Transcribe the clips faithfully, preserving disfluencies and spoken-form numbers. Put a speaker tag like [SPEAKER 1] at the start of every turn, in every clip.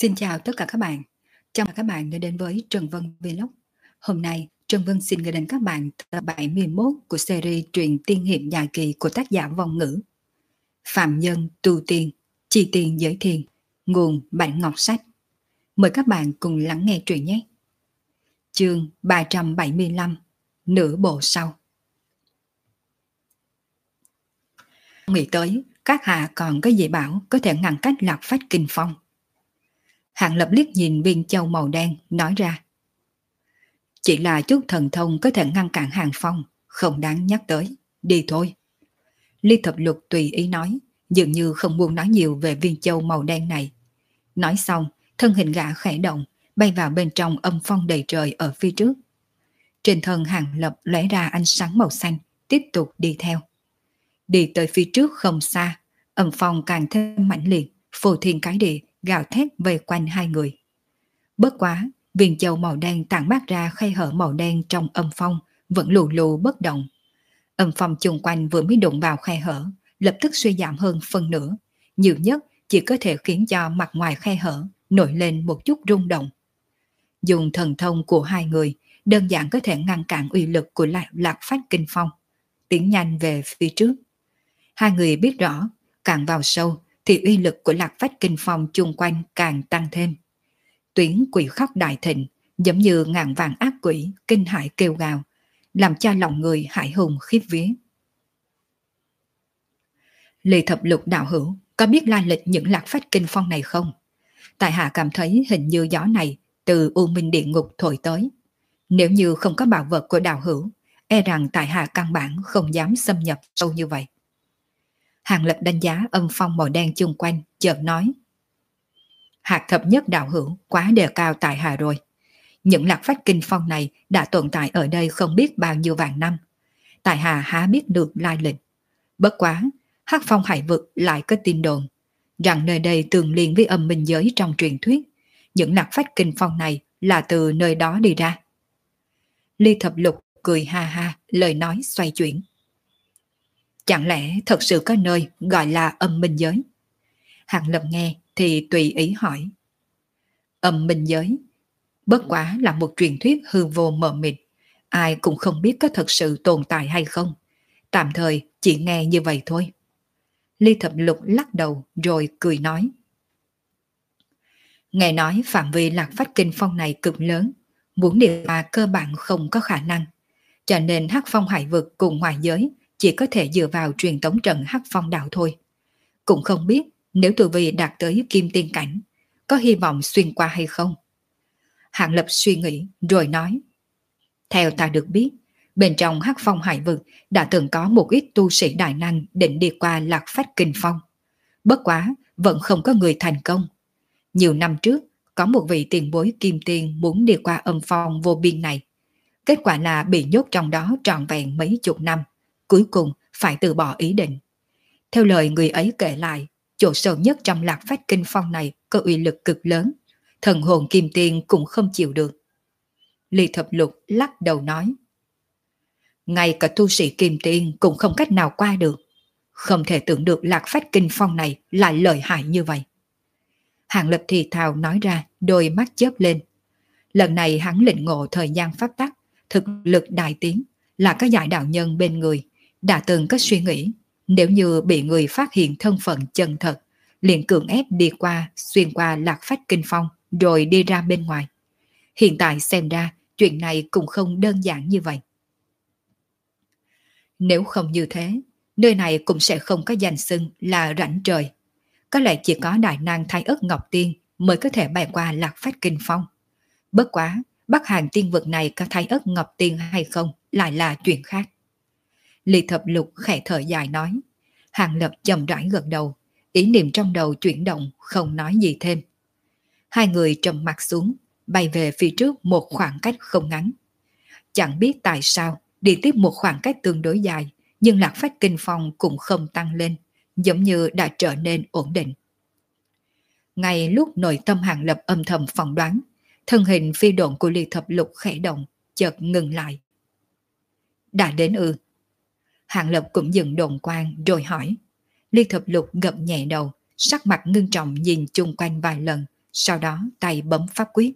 [SPEAKER 1] Xin chào tất cả các bạn. Chào mừng các bạn đã đến với Trần Vân Vlog. Hôm nay, Trần Vân xin gửi đến các bạn tập bảy mươi mốt của series truyện tiên hiệp dài kỳ của tác giả Vong Ngữ. Phạm nhân tu tiên, chi tiền giới thiền, nguồn Bản Ngọc Sách. Mời các bạn cùng lắng nghe truyện nhé. Chương ba trăm bảy mươi lăm, nửa bộ sau. Nghĩ tới, các hạ còn có gì bảo có thể ngăn cách Lạc Phách Kinh Phong. Hạng Lập liếc nhìn viên châu màu đen, nói ra. Chỉ là chút thần thông có thể ngăn cản Hàng Phong, không đáng nhắc tới, đi thôi. Ly Thập Lục tùy ý nói, dường như không muốn nói nhiều về viên châu màu đen này. Nói xong, thân hình gã khẽ động, bay vào bên trong âm phong đầy trời ở phía trước. Trên thân Hàng Lập lóe ra ánh sáng màu xanh, tiếp tục đi theo. Đi tới phía trước không xa, âm phong càng thêm mãnh liệt, phô thiên cái địa, gào thét vây quanh hai người. Bất quá, viên châu màu đen tản mát ra khe hở màu đen trong âm phong, vẫn lù lù bất động. Âm phong chung quanh vừa mới đụng vào khe hở, lập tức suy giảm hơn phân nửa, nhiều nhất chỉ có thể khiến cho mặt ngoài khe hở nổi lên một chút rung động. Dùng thần thông của hai người, đơn giản có thể ngăn cản uy lực của Lạc, Lạc Phách Kinh Phong, tiến nhanh về phía trước. Hai người biết rõ, càng vào sâu thì uy lực của Lạc Phách Kinh Phong chung quanh càng tăng thêm. Tuyến quỷ khóc đại thịnh, giống như ngàn vàng ác quỷ, kinh hãi kêu gào, làm cho lòng người hãi hùng khiếp vía. Lê Thập Lục đạo hữu, có biết lai lịch những Lạc Phách Kinh Phong này không? Tại hạ cảm thấy hình như gió này từ U Minh Địa Ngục thổi tới. Nếu như không có bảo vật của đạo hữu, e rằng tại hạ căn bản không dám xâm nhập sâu như vậy. Hàng Lập đánh giá âm phong màu đen chung quanh, chợt nói. Hạt thập nhất đạo hữu quá đề cao tại hạ rồi. Những Lạc Phách Kinh Phong này đã tồn tại ở đây không biết bao nhiêu vạn năm. Tại hạ há biết được lai lịch. Bất quá, Hắc Phong Hải Vực lại có tin đồn rằng nơi đây tương liên với âm minh giới trong truyền thuyết. Những Lạc Phách Kinh Phong này là từ nơi đó đi ra. Ly Thập Lục cười ha ha, lời nói xoay chuyển. Chẳng lẽ thật sự có nơi gọi là âm minh giới? Hàng Lập nghe thì tùy ý hỏi. Âm minh giới bất quá là một truyền thuyết hư vô mờ mịt, ai cũng không biết có thật sự tồn tại hay không. Tạm thời chỉ nghe như vậy thôi. Ly Thập Lục lắc đầu rồi cười nói. Nghe nói phạm vi Lạc Phách Kinh Phong này cực lớn, muốn đi qua cơ bản không có khả năng. Cho nên Hắc Phong Hải Vực cùng ngoài giới chỉ có thể dựa vào truyền tống trận Hắc Phong Đạo thôi. Cũng không biết nếu tu vi đạt tới Kim Tiên Cảnh, có hy vọng xuyên qua hay không? Hạng Lập suy nghĩ rồi nói. Theo ta được biết, bên trong Hắc Phong Hải Vực đã từng có một ít tu sĩ đại năng định đi qua Lạc Phách Kinh Phong. Bất quá, vẫn không có người thành công. Nhiều năm trước, có một vị tiền bối Kim Tiên muốn đi qua âm phong vô biên này. Kết quả là bị nhốt trong đó trọn vẹn mấy chục năm, cuối cùng phải từ bỏ ý định. Theo lời người ấy kể lại, chỗ sâu nhất trong Lạc Phách Kinh Phong này có uy lực cực lớn, thần hồn Kim Tiên cũng không chịu được. Ly Thập Lục lắc đầu nói. Ngay cả tu sĩ Kim Tiên cũng không cách nào qua được. Không thể tưởng được Lạc Phách Kinh Phong này lại lợi hại như vậy. Hàng Lập thì thào nói ra, đôi mắt chớp lên. Lần này hắn lĩnh ngộ thời gian pháp tắc, thực lực đại tiến, là các giải đạo nhân bên người, đã từng có suy nghĩ, nếu như bị người phát hiện thân phận chân thật, liền cưỡng ép đi qua, xuyên qua Lạc Phách Kinh Phong, rồi đi ra bên ngoài. Hiện tại xem ra, chuyện này cũng không đơn giản như vậy. Nếu không như thế, nơi này cũng sẽ không có danh xưng là rãnh trời. Có lẽ chỉ có đại năng Thái Ất Ngọc Tiên mới có thể bay qua Lạc Phách Kinh Phong. Bất quá, Bắc Hàng tiên vực này có Thái Ất Ngọc Tiên hay không lại là chuyện khác. Ly Thập Lục khẽ thở dài nói. Hàng Lập chậm rãi gật đầu, ý niệm trong đầu chuyển động, không nói gì thêm. Hai người trầm mặt xuống, bay về phía trước một khoảng cách không ngắn. Chẳng biết tại sao, đi tiếp một khoảng cách tương đối dài, nhưng Lạc Phách Kinh Phong cũng không tăng lên, giống như đã trở nên ổn định. Ngay lúc nội tâm Hàng Lập âm thầm phỏng đoán, thân hình phi độn của Ly Thập Lục khẽ động, chợt ngừng lại. Đã đến ư? Hàng Lập cũng dừng độn quang rồi hỏi. Ly Thập Lục gật nhẹ đầu, sắc mặt ngưng trọng nhìn chung quanh vài lần, sau đó tay bấm pháp quyết.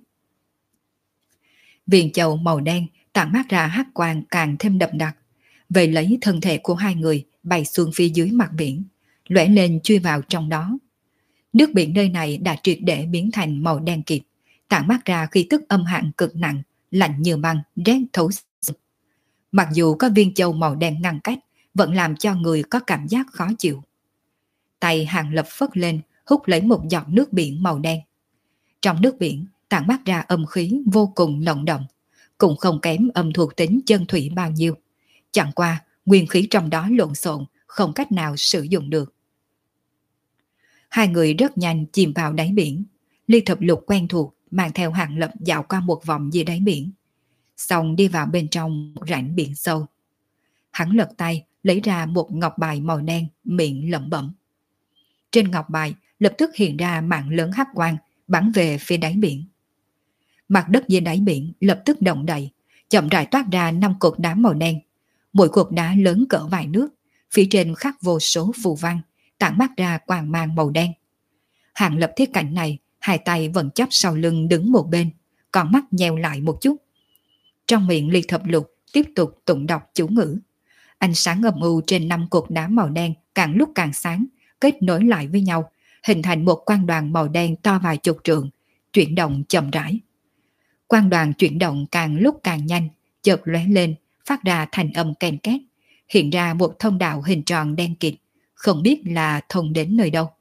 [SPEAKER 1] Viên châu màu đen tản mát ra hắc quang càng thêm đậm đặc, về lấy thân thể của hai người bay xuống phía dưới mặt biển, lóe lên chui vào trong đó. Nước biển nơi này đã triệt để biến thành màu đen kịt, tản mát ra khí tức âm hàn cực nặng, lạnh như băng, rét thấu xương. Mặc dù có viên châu màu đen ngăn cách, vẫn làm cho người có cảm giác khó chịu. Tay Hàng Lập phất lên, hút lấy một giọt nước biển màu đen. Trong nước biển tản mát ra âm khí vô cùng nồng đậm, cũng không kém âm thuộc tính chân thủy bao nhiêu. Chẳng qua, nguyên khí trong đó lộn xộn, không cách nào sử dụng được. Hai người rất nhanh chìm vào đáy biển. Ly Thập Lục quen thuộc mang theo Hàng Lập dạo qua một vòng dưới đáy biển, xong đi vào bên trong một rãnh biển sâu. Hắn lật tay lấy ra một ngọc bài màu đen, miệng lẩm bẩm. Trên ngọc bài lập tức hiện ra mạng lớn hắc quang bắn về phía đáy biển. Mặt đất dưới đáy biển lập tức động đậy, chậm rãi toát ra năm cột đá màu đen. Mỗi cột đá lớn cỡ vài nước, phía trên khắc vô số phù văn, tản mát ra quang mang màu đen. Hàng Lập thấy cảnh này, hai tay vẫn chắp sau lưng đứng một bên, còn mắt nheo lại một chút. Trong miệng Ly Thập Lục tiếp tục tụng đọc chú ngữ. Ánh sáng âm u trên năm cột đá màu đen càng lúc càng sáng, kết nối lại với nhau, hình thành một quang đoàn màu đen to vài chục trượng, chuyển động chậm rãi. Quang đoàn chuyển động càng lúc càng nhanh, chợt lóe lên, phát ra thành âm ken két, hiện ra một thông đạo hình tròn đen kịt, không biết là thông đến nơi đâu.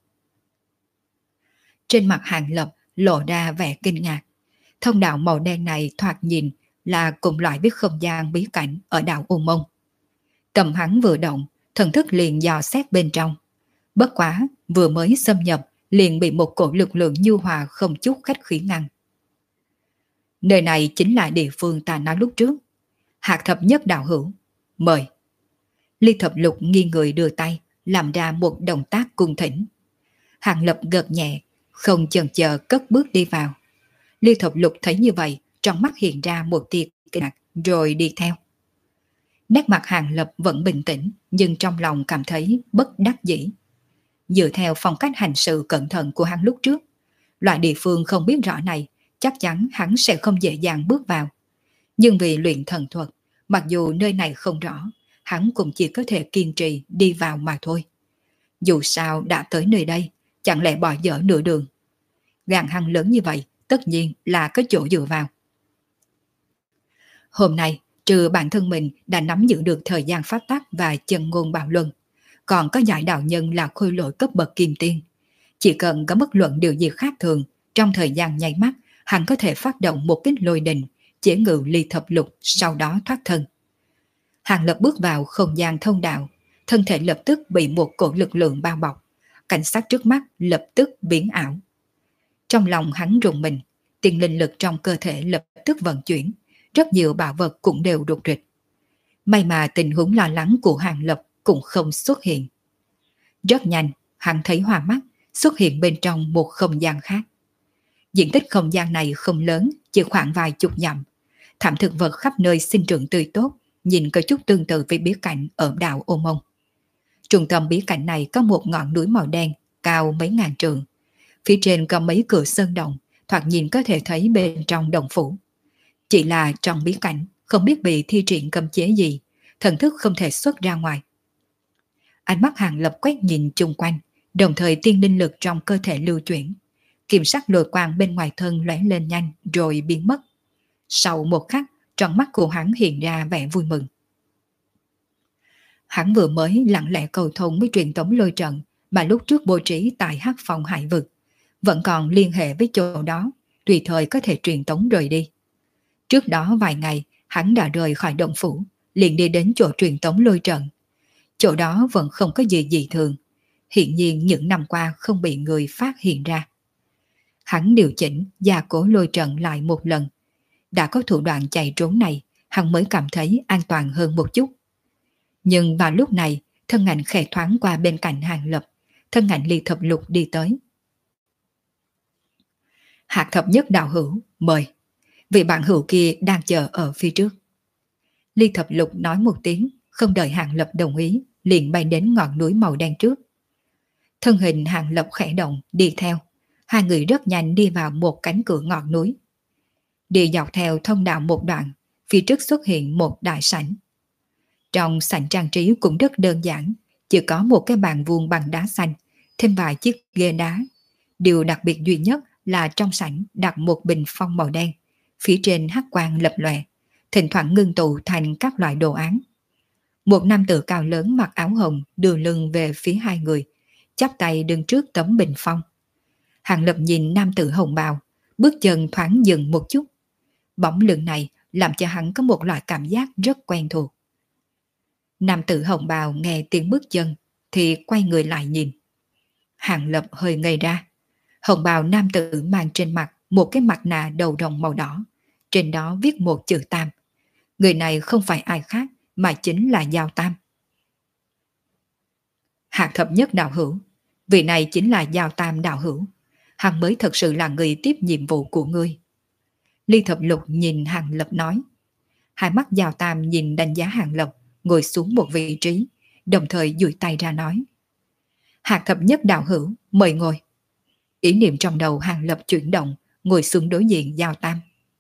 [SPEAKER 1] Trên mặt Hàng Lập lộ ra vẻ kinh ngạc. Thông đạo màu đen này thoạt nhìn là cùng loại với không gian bí cảnh ở đảo U Mông. Tầm hắn vừa động, thần thức liền dò xét bên trong. Bất quá, vừa mới xâm nhập, liền bị một cổ lực lượng nhu hòa không chút khách khí ngăn. Nơi này chính là địa phương ta nói lúc trước. Hạc Thập Nhất đạo hữu, mời. Ly Thập Lục nghiêng người đưa tay, làm ra một động tác cung thỉnh. Hàng Lập gật nhẹ, không chần chờ cất bước đi vào. Ly Thập Lục thấy như vậy, trong mắt hiện ra một tia kinh ngạc, rồi đi theo. Nét mặt Hàng Lập vẫn bình tĩnh, nhưng trong lòng cảm thấy bất đắc dĩ. Dựa theo phong cách hành sự cẩn thận của hắn lúc trước, loại địa phương không biết rõ này, chắc chắn hắn sẽ không dễ dàng bước vào. Nhưng vì luyện thần thuật, mặc dù nơi này không rõ, hắn cũng chỉ có thể kiên trì đi vào mà thôi. Dù sao đã tới nơi đây, chẳng lẽ bỏ dở nửa đường. Gan hắn lớn như vậy, tất nhiên là có chỗ dựa vào. Hôm nay, trừ bản thân mình đã nắm giữ được thời gian pháp tắc và chân ngôn bạo luân, còn có giải đạo nhân là khôi lỗi cấp bậc kim tiên. Chỉ cần có bất luận điều gì khác thường, trong thời gian nháy mắt, hắn có thể phát động một kích lôi đình, chế ngự Ly Thập Lục, sau đó thoát thân. Hàng Lập bước vào không gian thông đạo, thân thể lập tức bị một cổ lực lượng bao bọc, cảnh sát trước mắt lập tức biến ảo. Trong lòng hắn rùng mình, tiền linh lực trong cơ thể lập tức vận chuyển, rất nhiều bảo vật cũng đều rụt rịch. May mà tình huống lo lắng của Hàng Lập cũng không xuất hiện. Rất nhanh, hắn thấy hoa mắt, xuất hiện bên trong một không gian khác. Diện tích không gian này không lớn, chỉ khoảng vài chục dặm. Thảm thực vật khắp nơi sinh trưởng tươi tốt, nhìn có chút tương tự với bí cảnh ở đảo Ô Mông. Trung tâm bí cảnh này có một ngọn núi màu đen, cao mấy ngàn trượng. Phía trên có mấy cửa sơn động, thoạt nhìn có thể thấy bên trong động phủ. Chỉ là trong bí cảnh, không biết bị thi triển cấm chế gì, thần thức không thể xuất ra ngoài. Ánh mắt Hàng Lập quét nhìn chung quanh, đồng thời tiên linh lực trong cơ thể lưu chuyển. Kiểm sắc lôi quang bên ngoài thân lóe lên nhanh rồi biến mất. Sau một khắc, trong mắt của hắn hiện ra vẻ vui mừng. Hắn vừa mới lặng lẽ cầu thông với truyền tống lôi trận mà lúc trước bố trí tại Hắc Phong Hải Vực, vẫn còn liên hệ với chỗ đó, tùy thời có thể truyền tống rời đi. Trước đó vài ngày, hắn đã rời khỏi động phủ, liền đi đến chỗ truyền tống lôi trận. Chỗ đó vẫn không có gì dị thường, hiện nhiên những năm qua không bị người phát hiện ra. Hắn điều chỉnh gia cố lôi trận lại một lần. Đã có thủ đoạn chạy trốn này, hắn mới cảm thấy an toàn hơn một chút. Nhưng vào lúc này, thân ảnh khẽ thoáng qua bên cạnh Hàng Lập, thân ảnh Ly Thập Lục đi tới. Hạc Thập Nhất đạo hữu, mời. Vị bạn hữu kia đang chờ ở phía trước. Ly Thập Lục nói một tiếng, không đợi Hàng Lập đồng ý, liền bay đến ngọn núi màu đen trước. Thân hình Hàng Lập khẽ động, đi theo. hai người rất nhanh đi vào một cánh cửa ngọn núi. Đi dọc theo thông đạo một đoạn, phía trước xuất hiện một đại sảnh. Trong sảnh trang trí cũng rất đơn giản, chỉ có một cái bàn vuông bằng đá xanh, thêm vài chiếc ghế đá. Điều đặc biệt duy nhất là trong sảnh đặt một bình phong màu đen, phía trên hắc quang lập lòe, thỉnh thoảng ngưng tụ thành các loại đồ án. Một nam tử cao lớn mặc áo hồng đưa lưng về phía hai người, chắp tay đứng trước tấm bình phong. Hàng Lập nhìn nam tử hồng bào, bước chân thoáng dừng một chút. Bóng lưng này làm cho hắn có một loại cảm giác rất quen thuộc. Nam tử hồng bào nghe tiếng bước chân thì quay người lại nhìn. Hàng Lập hơi ngây ra. Hồng bào nam tử mang trên mặt một cái mặt nạ đầu rồng màu đỏ, trên đó viết một chữ Tam. Người này không phải ai khác mà chính là Giao Tam. Hạc thập nhất đạo hữu, vị này chính là Giao Tam đạo hữu. Hắn mới thật sự là người tiếp nhiệm vụ của ngươi. Ly Thập Lục nhìn Hàng Lập nói. Hai mắt Giao Tam nhìn đánh giá Hàng Lập, ngồi xuống một vị trí, đồng thời duỗi tay ra nói. Hạc thập nhất đạo hữu, mời ngồi. Ý niệm trong đầu Hàng Lập chuyển động, ngồi xuống đối diện Giao Tam.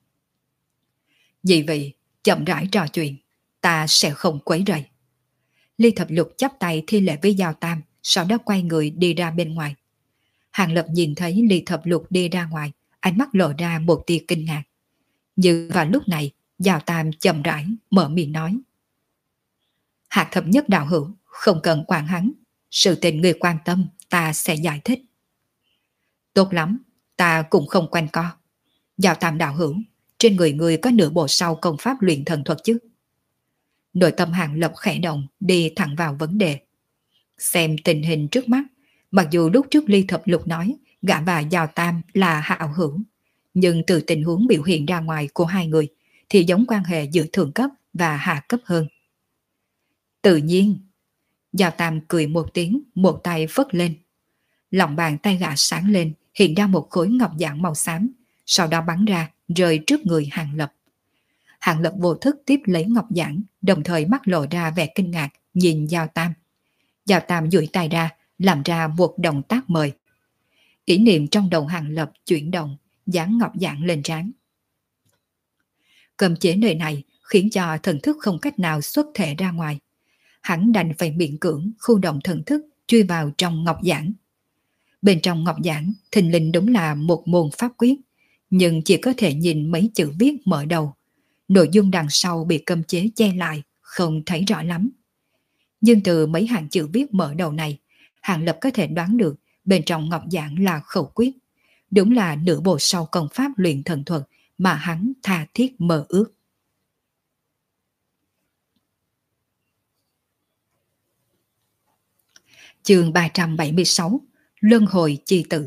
[SPEAKER 1] Vì vậy, chậm rãi trò chuyện, ta sẽ không quấy rầy. Ly Thập Lục chắp tay thi lễ với Giao Tam, sau đó quay người đi ra bên ngoài. Hàng Lập nhìn thấy Ly Thập Lục đi ra ngoài, ánh mắt lộ ra một tia kinh ngạc. Nhưng vào lúc này, Giao Tam chậm rãi mở miệng nói. Hạc thập nhất đạo hữu, không cần quản hắn. Sự tình người quan tâm, ta sẽ giải thích. Tốt lắm, ta cũng không quanh co. Giao Tam đạo hữu, trên người người có nửa bộ sau công pháp luyện thần thuật chứ? Nội tâm Hàng Lập khẽ động, đi thẳng vào vấn đề. Xem tình hình trước mắt, mặc dù lúc trước Ly Thập Lục nói gã và Giao Tam là hảo hữu, nhưng từ tình huống biểu hiện ra ngoài của hai người thì giống quan hệ giữa thượng cấp và hạ cấp hơn. Tự nhiên, Giao Tam cười một tiếng, một tay phất lên. Lòng bàn tay gã sáng lên, hiện ra một khối ngọc dạng màu xám, sau đó bắn ra, rơi trước người Hàng Lập. Hàng Lập vô thức tiếp lấy ngọc giản, đồng thời mắt lộ ra vẻ kinh ngạc, nhìn Giao Tam. Giao Tam duỗi tay ra, làm ra một động tác mời. Ý niệm trong đầu Hàng Lập chuyển động, dán ngọc giản lên trán. Cầm chế nơi này khiến cho thần thức không cách nào xuất thể ra ngoài. Hắn đành phải miễn cưỡng khu động thần thức truy vào trong ngọc giản. Bên trong ngọc giản thình lình đúng là một môn pháp quyết, nhưng chỉ có thể nhìn mấy chữ viết mở đầu. Nội dung đằng sau bị cấm chế che lại, không thấy rõ lắm. Nhưng từ mấy hàng chữ viết mở đầu này, Hàng Lập có thể đoán được bên trong ngọc giản là khẩu quyết. Đúng là nửa bộ sau công pháp luyện thần thuật mà hắn tha thiết mơ ước. Chương ba trăm bảy mươi sáu, Luân hồi chi tử.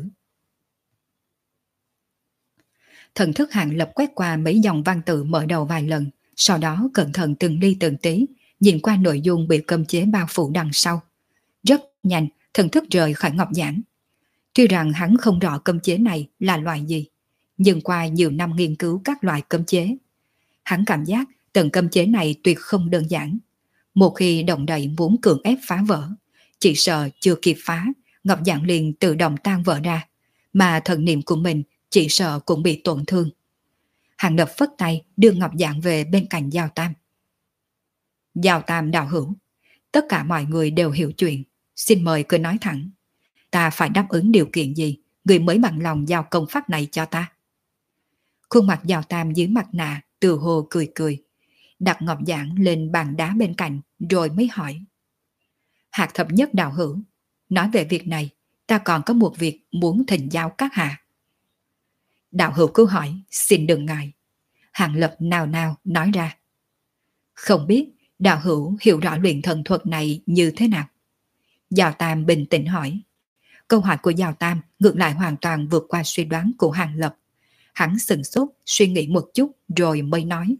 [SPEAKER 1] Thần thức Hàng Lập quét qua mấy dòng văn tự mở đầu vài lần, sau đó cẩn thận từng ly từng tí, nhìn qua nội dung bị cấm chế bao phủ đằng sau. Rất nhanh, thần thức rời khỏi ngọc giản. Tuy rằng hắn không rõ cấm chế này là loại gì, nhưng qua nhiều năm nghiên cứu các loại cấm chế, hắn cảm giác từng cấm chế này tuyệt không đơn giản. Một khi động đậy muốn cưỡng ép phá vỡ, chỉ sợ chưa kịp phá, ngọc giản liền tự động tan vỡ ra, mà thần niệm của mình chỉ sợ cũng bị tổn thương. Hàng Lập phất tay đưa ngọc giản về bên cạnh Giao Tam. Giao Tam đạo hữu, tất cả mọi người đều hiểu chuyện, xin mời cứ nói thẳng. Ta phải đáp ứng điều kiện gì, người mới bằng lòng giao công pháp này cho ta? Khuôn mặt Giao Tam dưới mặt nạ từ hồ cười cười, đặt ngọc giản lên bàn đá bên cạnh rồi mới hỏi. Hạc thập nhất đạo hữu, nói về việc này, ta còn có một việc muốn thỉnh giáo các hạ. Đạo hữu cứ hỏi, xin đừng ngại. Hàng Lập nào nào nói ra. Không biết đạo hữu hiểu rõ luyện thần thuật này như thế nào? Giao Tam bình tĩnh hỏi. Câu hỏi của Giao Tam ngược lại hoàn toàn vượt qua suy đoán của Hàng Lập. Hắn sừng sốt suy nghĩ một chút rồi mới nói.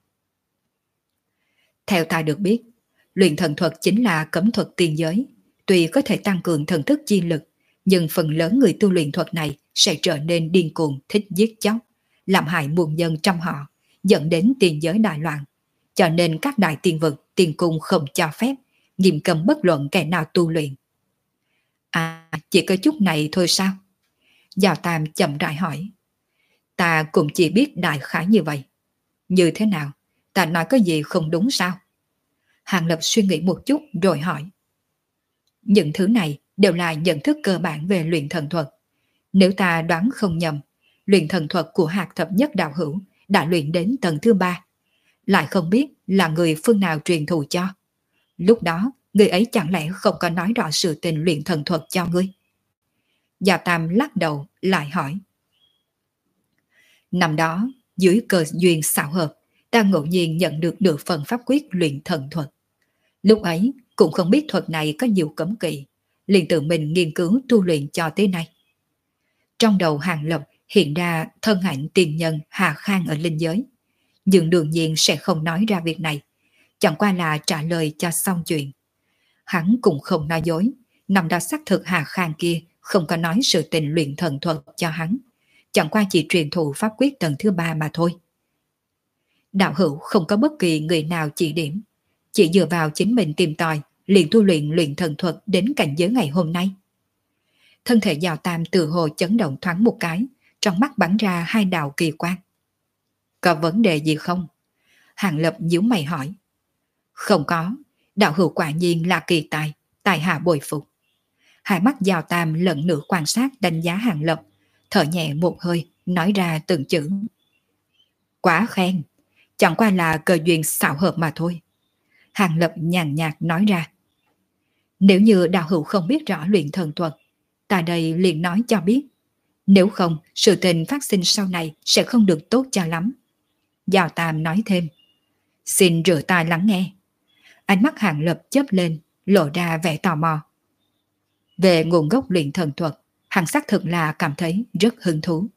[SPEAKER 1] Theo ta được biết, luyện thần thuật chính là cấm thuật tiên giới. Tuy có thể tăng cường thần thức chi lực, nhưng phần lớn người tu luyện thuật này sẽ trở nên điên cuồng, thích giết chóc, làm hại muôn dân trong họ, dẫn đến tiền giới đại loạn. Cho nên các đại tiên vực, tiên cung không cho phép, nghiêm cấm bất luận kẻ nào tu luyện. À, chỉ có chút này thôi sao? Giao Tam chậm rãi hỏi. Ta cũng chỉ biết đại khái như vậy. Như thế nào? Ta nói có gì không đúng sao? Hàng Lập suy nghĩ một chút rồi hỏi. Những thứ này đều là nhận thức cơ bản về luyện thần thuật. Nếu ta đoán không nhầm, luyện thần thuật của Hạc Thập Nhất Đạo Hữu đã luyện đến tầng thứ ba. Lại không biết là người phương nào truyền thụ cho. Lúc đó, người ấy chẳng lẽ không có nói rõ sự tình luyện thần thuật cho ngươi? Giao Tam lắc đầu lại hỏi. Năm đó, dưới cơ duyên xảo hợp, ta ngẫu nhiên nhận được nửa phần pháp quyết luyện thần thuật. Lúc ấy, cũng không biết thuật này có nhiều cấm kỵ, liền tự mình nghiên cứu tu luyện cho tới nay. Trong đầu Hàng Lập hiện ra thân ảnh tiền nhân Hà Khang ở linh giới, nhưng đương nhiên sẽ không nói ra việc này, chẳng qua là trả lời cho xong chuyện. Hắn cũng không nói dối, năm đó xác thực Hà Khang kia không có nói sự tình luyện thần thuật cho hắn, chẳng qua chỉ truyền thụ pháp quyết tầng thứ ba mà thôi. Đạo hữu không có bất kỳ người nào chỉ điểm, chỉ dựa vào chính mình tìm tòi, liền tu luyện luyện thần thuật đến cảnh giới ngày hôm nay. Thân thể Giao Tam từ hồ chấn động thoáng một cái, trong mắt bắn ra hai đạo kỳ quang. Có vấn đề gì không? Hàng Lập nhíu mày hỏi. Không có, đạo hữu quả nhiên là kỳ tài, tài hạ bồi phục. Hai mắt Giao Tam lần nữa quan sát đánh giá Hàng Lập, thở nhẹ một hơi, nói ra từng chữ. Quá khen, chẳng qua là cơ duyên xảo hợp mà thôi. Hàng Lập nhàn nhạt nói ra. Nếu như đạo hữu không biết rõ luyện thần thuật, ta đây liền nói cho biết. Nếu không, sự tình phát sinh sau này sẽ không được tốt cho lắm. Giao Tam nói thêm. Xin rửa tai lắng nghe. Ánh mắt Hàng Lập chớp lên, lộ ra vẻ tò mò. Về nguồn gốc luyện thần thuật, hắn xác thực là cảm thấy rất hứng thú.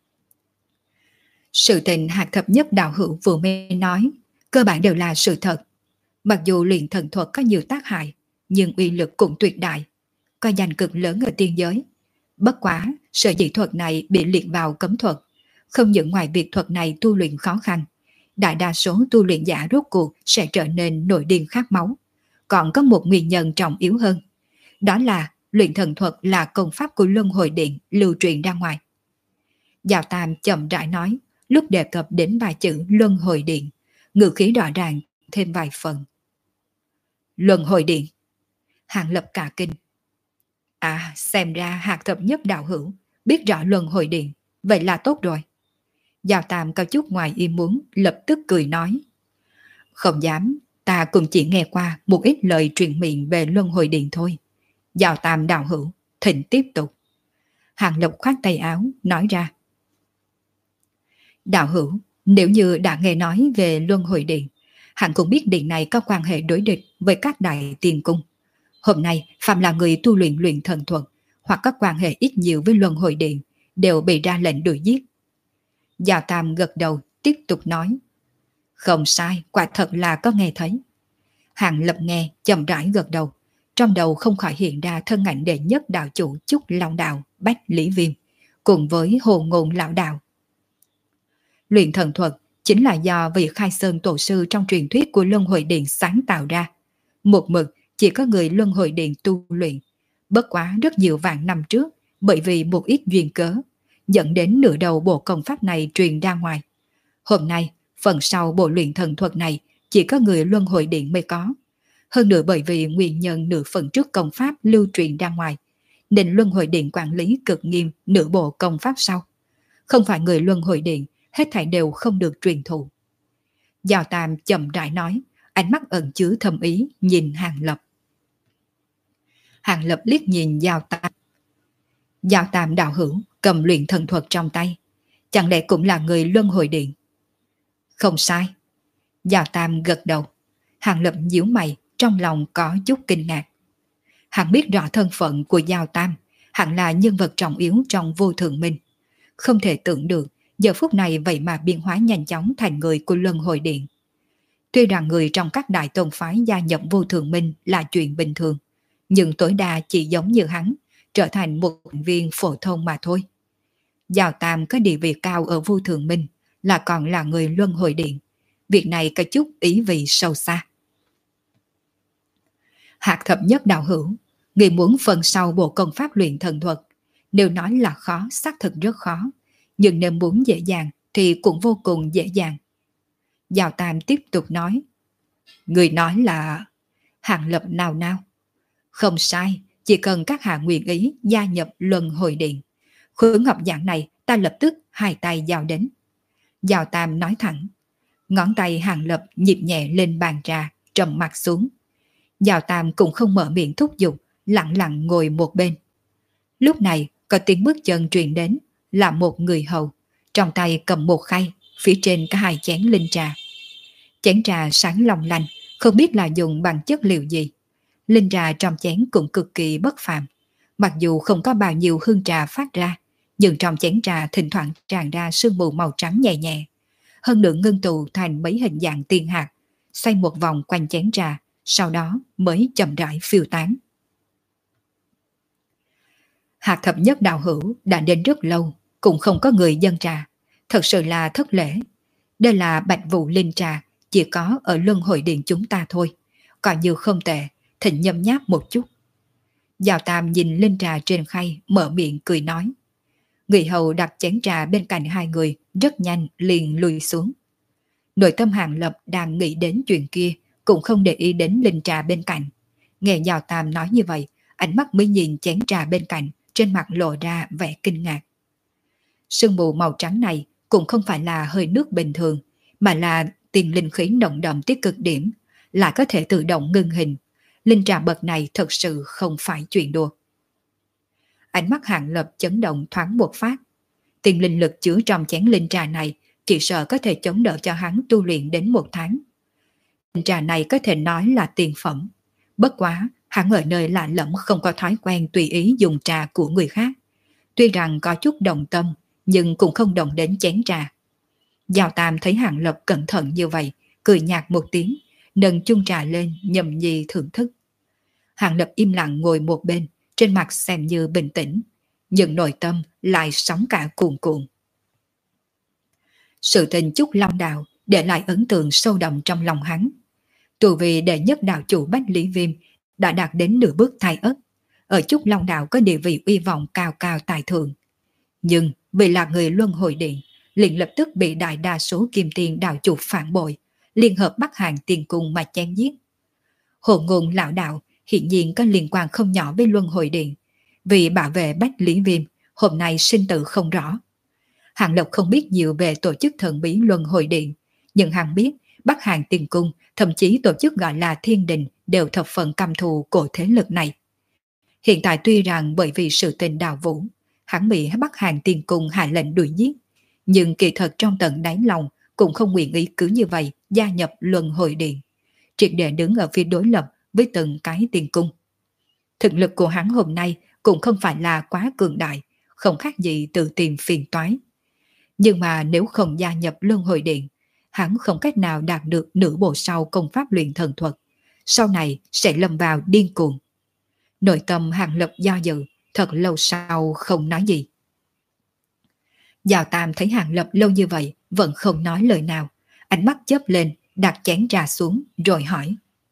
[SPEAKER 1] Sự tình Hạc Thập Nhất Đạo Hữu vừa mới nói, cơ bản đều là sự thật. Mặc dù luyện thần thuật có nhiều tác hại, nhưng uy lực cũng tuyệt đại, có danh cực lớn ở tiên giới. Bất quá, sở dĩ thuật này bị liệt vào cấm thuật, không những ngoài việc thuật này tu luyện khó khăn, đại đa số tu luyện giả rốt cuộc sẽ trở nên nổi điên khát máu. Còn có một nguyên nhân trọng yếu hơn, đó là luyện thần thuật là công pháp của Luân Hồi Điện lưu truyền ra ngoài. Giao Tam chậm rãi nói, lúc đề cập đến vài chữ Luân Hồi Điện, ngữ khí rõ ràng thêm vài phần. Luân Hồi Điện. Hàng Lập cả kinh. À, xem ra Hạc Thập Nhất Đạo Hữu biết rõ Luân Hồi Điện, vậy là tốt rồi. Giao Tam có chút ngoài ý muốn, lập tức cười nói. Không dám, ta cũng chỉ nghe qua một ít lời truyền miệng về Luân Hồi Điện thôi. Giao Tam Đạo Hữu, thỉnh tiếp tục. Hàng Lập khoát tay áo, nói ra. Đạo Hữu, nếu như đã nghe nói về Luân Hồi Điện, hắn cũng biết điện này có quan hệ đối địch với các đại tiền cung. Hôm nay, phạm là người tu luyện luyện thần thuật, hoặc có quan hệ ít nhiều với Luân Hồi Điện, đều bị ra lệnh đuổi giết. Giao Tam gật đầu, tiếp tục nói. Không sai, quả thật là có nghe thấy. Hàng Lập nghe, chậm rãi gật đầu. Trong đầu không khỏi hiện ra thân ảnh đệ nhất đạo chủ Trúc Long Đạo, Bách Lý Viêm, cùng với Hồ Ngôn Lão Đạo. Luyện thần thuật chính là do vị Khai Sơn Tổ Sư trong truyền thuyết của Luân Hồi Điện sáng tạo ra. Một mực chỉ có người Luân Hồi Điện tu luyện. Bất quá rất nhiều vạn năm trước, bởi vì một ít duyên cớ, dẫn đến nửa đầu bộ công pháp này truyền ra ngoài. Hôm nay, phần sau bộ luyện thần thuật này chỉ có người Luân Hồi Điện mới có. Hơn nữa bởi vì nguyên nhân nửa phần trước công pháp lưu truyền ra ngoài, nên Luân Hồi Điện quản lý cực nghiêm nửa bộ công pháp sau. Không phải người Luân Hồi Điện, hết thảy đều không được truyền thụ. Giao Tam chậm rãi nói, ánh mắt ẩn chứa thâm ý nhìn Hàng Lập. Hàng Lập liếc nhìn Giao Tam. Giao Tam Đạo Hữu cầm luyện thần thuật trong tay, chẳng lẽ cũng là người Luân Hồi Điện? Không sai. Giao Tam gật đầu. Hàng Lập nhíu mày, trong lòng có chút kinh ngạc. Hắn biết rõ thân phận của Giao Tam, hẳn là nhân vật trọng yếu trong Vô Thượng Minh. Không thể tưởng được, giờ phút này vậy mà biến hóa nhanh chóng thành người của Luân Hồi Điện. Tuy rằng người trong các đại tôn phái gia nhập Vô Thượng Minh là chuyện bình thường, nhưng tối đa chỉ giống như hắn, trở thành một thành viên phổ thông mà thôi. Giao Tam có địa vị cao ở Vô Thượng Minh, là còn là người Luân Hồi Điện. Việc này có chút ý vị sâu xa. Hạc Thập Nhất Đạo Hữu, người muốn phần sau bộ công pháp luyện thần thuật, Nếu nói là khó, xác thực rất khó, nhưng nếu muốn dễ dàng thì cũng vô cùng dễ dàng. Giao Tam tiếp tục nói, người nói là... Hàng Lập nào nào. Không sai, chỉ cần các hạ nguyện ý gia nhập luân hồi điện. Khối ngọc dạng này ta lập tức hai tay giao đến. Giao Tam nói thẳng. Ngón tay Hàng Lập nhịp nhẹ lên bàn trà, trầm mặt xuống. Giao Tam cũng không mở miệng thúc giục, lặng lặng ngồi một bên. Lúc này có tiếng bước chân truyền đến, là một người hầu, trong tay cầm một khay, phía trên có hai chén linh trà. Chén trà sáng long lanh, không biết là dùng bằng chất liệu gì. Linh trà trong chén cũng cực kỳ bất phàm. Mặc dù không có bao nhiêu hương trà phát ra, nhưng trong chén trà thỉnh thoảng tràn ra sương mù màu trắng nhẹ nhẹ. Hơn nữa ngưng tụ thành mấy hình dạng tiên hạt, xoay một vòng quanh chén trà, sau đó mới chậm rãi phiêu tán. Hạt thập nhất đạo hữu đã đến rất lâu, cũng không có người dâng trà. Thật sự là thất lễ. Đây là bạch vụ linh trà, chỉ có ở luân hồi điện chúng ta thôi. Coi như không tệ, thịnh nhâm nháp một chút. Giao Tam nhìn linh trà trên khay, mở miệng cười nói. Người hầu đặt chén trà bên cạnh hai người, rất nhanh liền lùi xuống. Nội tâm Hàng Lập đang nghĩ đến chuyện kia, cũng không để ý đến linh trà bên cạnh. Nghe Giao Tam nói như vậy, ánh mắt mới nhìn chén trà bên cạnh, trên mặt lộ ra vẻ kinh ngạc. Sương mù màu trắng này cũng không phải là hơi nước bình thường, mà là tiền linh khí nồng đậm tới cực điểm, lại có thể tự động ngưng hình. Linh trà bậc này thật sự không phải chuyện đùa. Ánh mắt Hàng Lập chấn động thoáng một phát. Tiền linh lực chứa trong chén linh trà này chỉ sợ có thể chống đỡ cho hắn tu luyện đến một tháng. Linh trà này có thể nói là tiền phẩm. Bất quá, hắn ở nơi lạ lẫm không có thói quen tùy ý dùng trà của người khác. Tuy rằng có chút đồng tâm, nhưng cũng không động đến chén trà. Giao Tam thấy Hàng Lập cẩn thận như vậy, cười nhạt một tiếng, nâng chung trà lên nhầm nhi thưởng thức. Hàng Lập im lặng ngồi một bên, trên mặt xem như bình tĩnh, nhưng nội tâm lại sóng cả cuồn cuộn. Sự tình Trúc Long Đạo để lại ấn tượng sâu đậm trong lòng hắn. Tu vì đệ nhất đạo chủ Bách Lý Viêm đã đạt đến nửa bước thái ất, ở Trúc Long Đạo có địa vị uy vọng cao cao tài thượng. Nhưng vì là người luân hồi điện, liền lập tức bị đại đa số kim tiền đạo chủ phản bội, liên hợp Bắc Hàn tiền cung mà chém giết. Hồ ngôn lão đạo hiện nhiên có liên quan không nhỏ với luân hồi điện, vì bảo vệ Bách Lý Viêm hôm nay sinh tử không rõ. Hàng Lập không biết nhiều về tổ chức thần bí luân hồi điện, nhưng hắn biết Bắc Hàn tiền cung, thậm chí tổ chức gọi là Thiên Đình đều thập phần căm thù cổ thế lực này. Hiện tại tuy rằng bởi vì sự tình đào vũ, hắn bị Bắc Hàn tiền cung hạ lệnh đuổi giết, nhưng kỳ thật trong tận đáy lòng cũng không nguyện ý cứ như vậy gia nhập luân hồi điện, triệt để đứng ở phía đối lập với từng cái tiền cung. Thực lực của hắn hôm nay cũng không phải là quá cường đại, không khác gì tự tìm phiền toái. Nhưng mà nếu không gia nhập luân hồi điện, hắn không cách nào đạt được nửa bộ sau công pháp luyện thần thuật, sau này sẽ lâm vào điên cuồng. Nội tâm Hàng Lập do dự, thật lâu sau không nói gì. Giao Tam thấy Hàng Lập lâu như vậy vẫn không nói lời nào, ánh mắt chớp lên, đặt chén trà xuống rồi hỏi.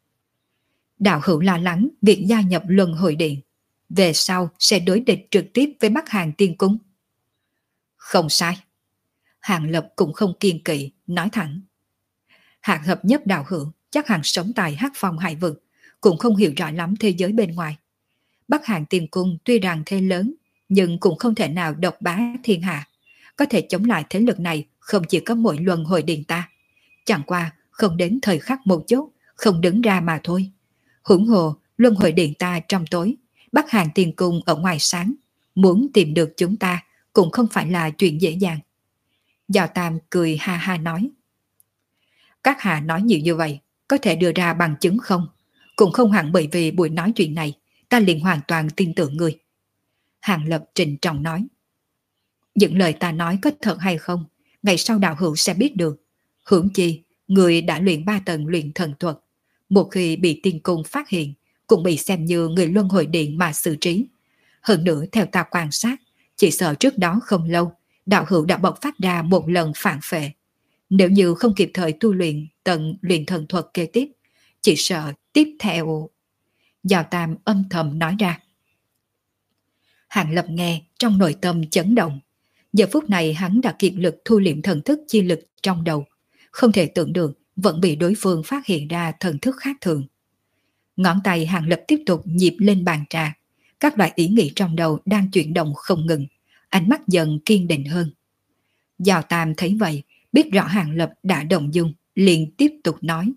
[SPEAKER 1] Đạo hữu lo lắng việc gia nhập luân hồi điện, về sau sẽ đối địch trực tiếp với Bắc Hàn tiên cung. Không sai. Hàng Lập cũng không kiên kỵ, nói thẳng. Hạng hợp nhất đạo hữu chắc hẳn sống tại Hắc Phong hải vực, cũng không hiểu rõ lắm thế giới bên ngoài. Bắc Hàn tiên cung tuy rằng thế lớn, nhưng cũng không thể nào độc bá thiên hạ. Có thể chống lại thế lực này không chỉ có mỗi luân hồi điện ta. Chẳng qua không đến thời khắc một chút, không đứng ra mà thôi. Hưởng hồ luân hồi điện ta trong tối, Bắc Hàn tiên cung ở ngoài sáng. Muốn tìm được chúng ta cũng không phải là chuyện dễ dàng. Giao Tam cười ha ha nói. Các hạ nói nhiều như vậy, có thể đưa ra bằng chứng không? Cũng không hẳn bởi vì buổi nói chuyện này, ta liền hoàn toàn tin tưởng người. Hàng Lập trịnh trọng nói. Những lời ta nói có thật hay không, ngày sau đạo hữu sẽ biết được. Hưởng chi, người đã luyện ba tầng luyện thần thuật. Một khi bị tiên cung phát hiện, cũng bị xem như người luân hồi điện mà xử trí. Hơn nữa theo ta quan sát, chỉ sợ trước đó không lâu, đạo hữu đã bộc phát ra một lần phản phệ. Nếu như không kịp thời tu luyện tận luyện thần thuật kế tiếp, chỉ sợ tiếp theo... Giao Tam âm thầm nói ra. Hàng Lập nghe trong nội tâm chấn động. Giờ phút này hắn đã kiệt lực thu liệm thần thức chi lực trong đầu. Không thể tưởng được vẫn bị đối phương phát hiện ra thần thức khác thường. Ngón tay Hàng Lập tiếp tục nhịp lên bàn trà. Các loại ý nghĩ trong đầu đang chuyển động không ngừng. Ánh mắt dần kiên định hơn. Giao Tam thấy vậy, biết rõ Hàng Lập đã động dung, liền tiếp tục nói.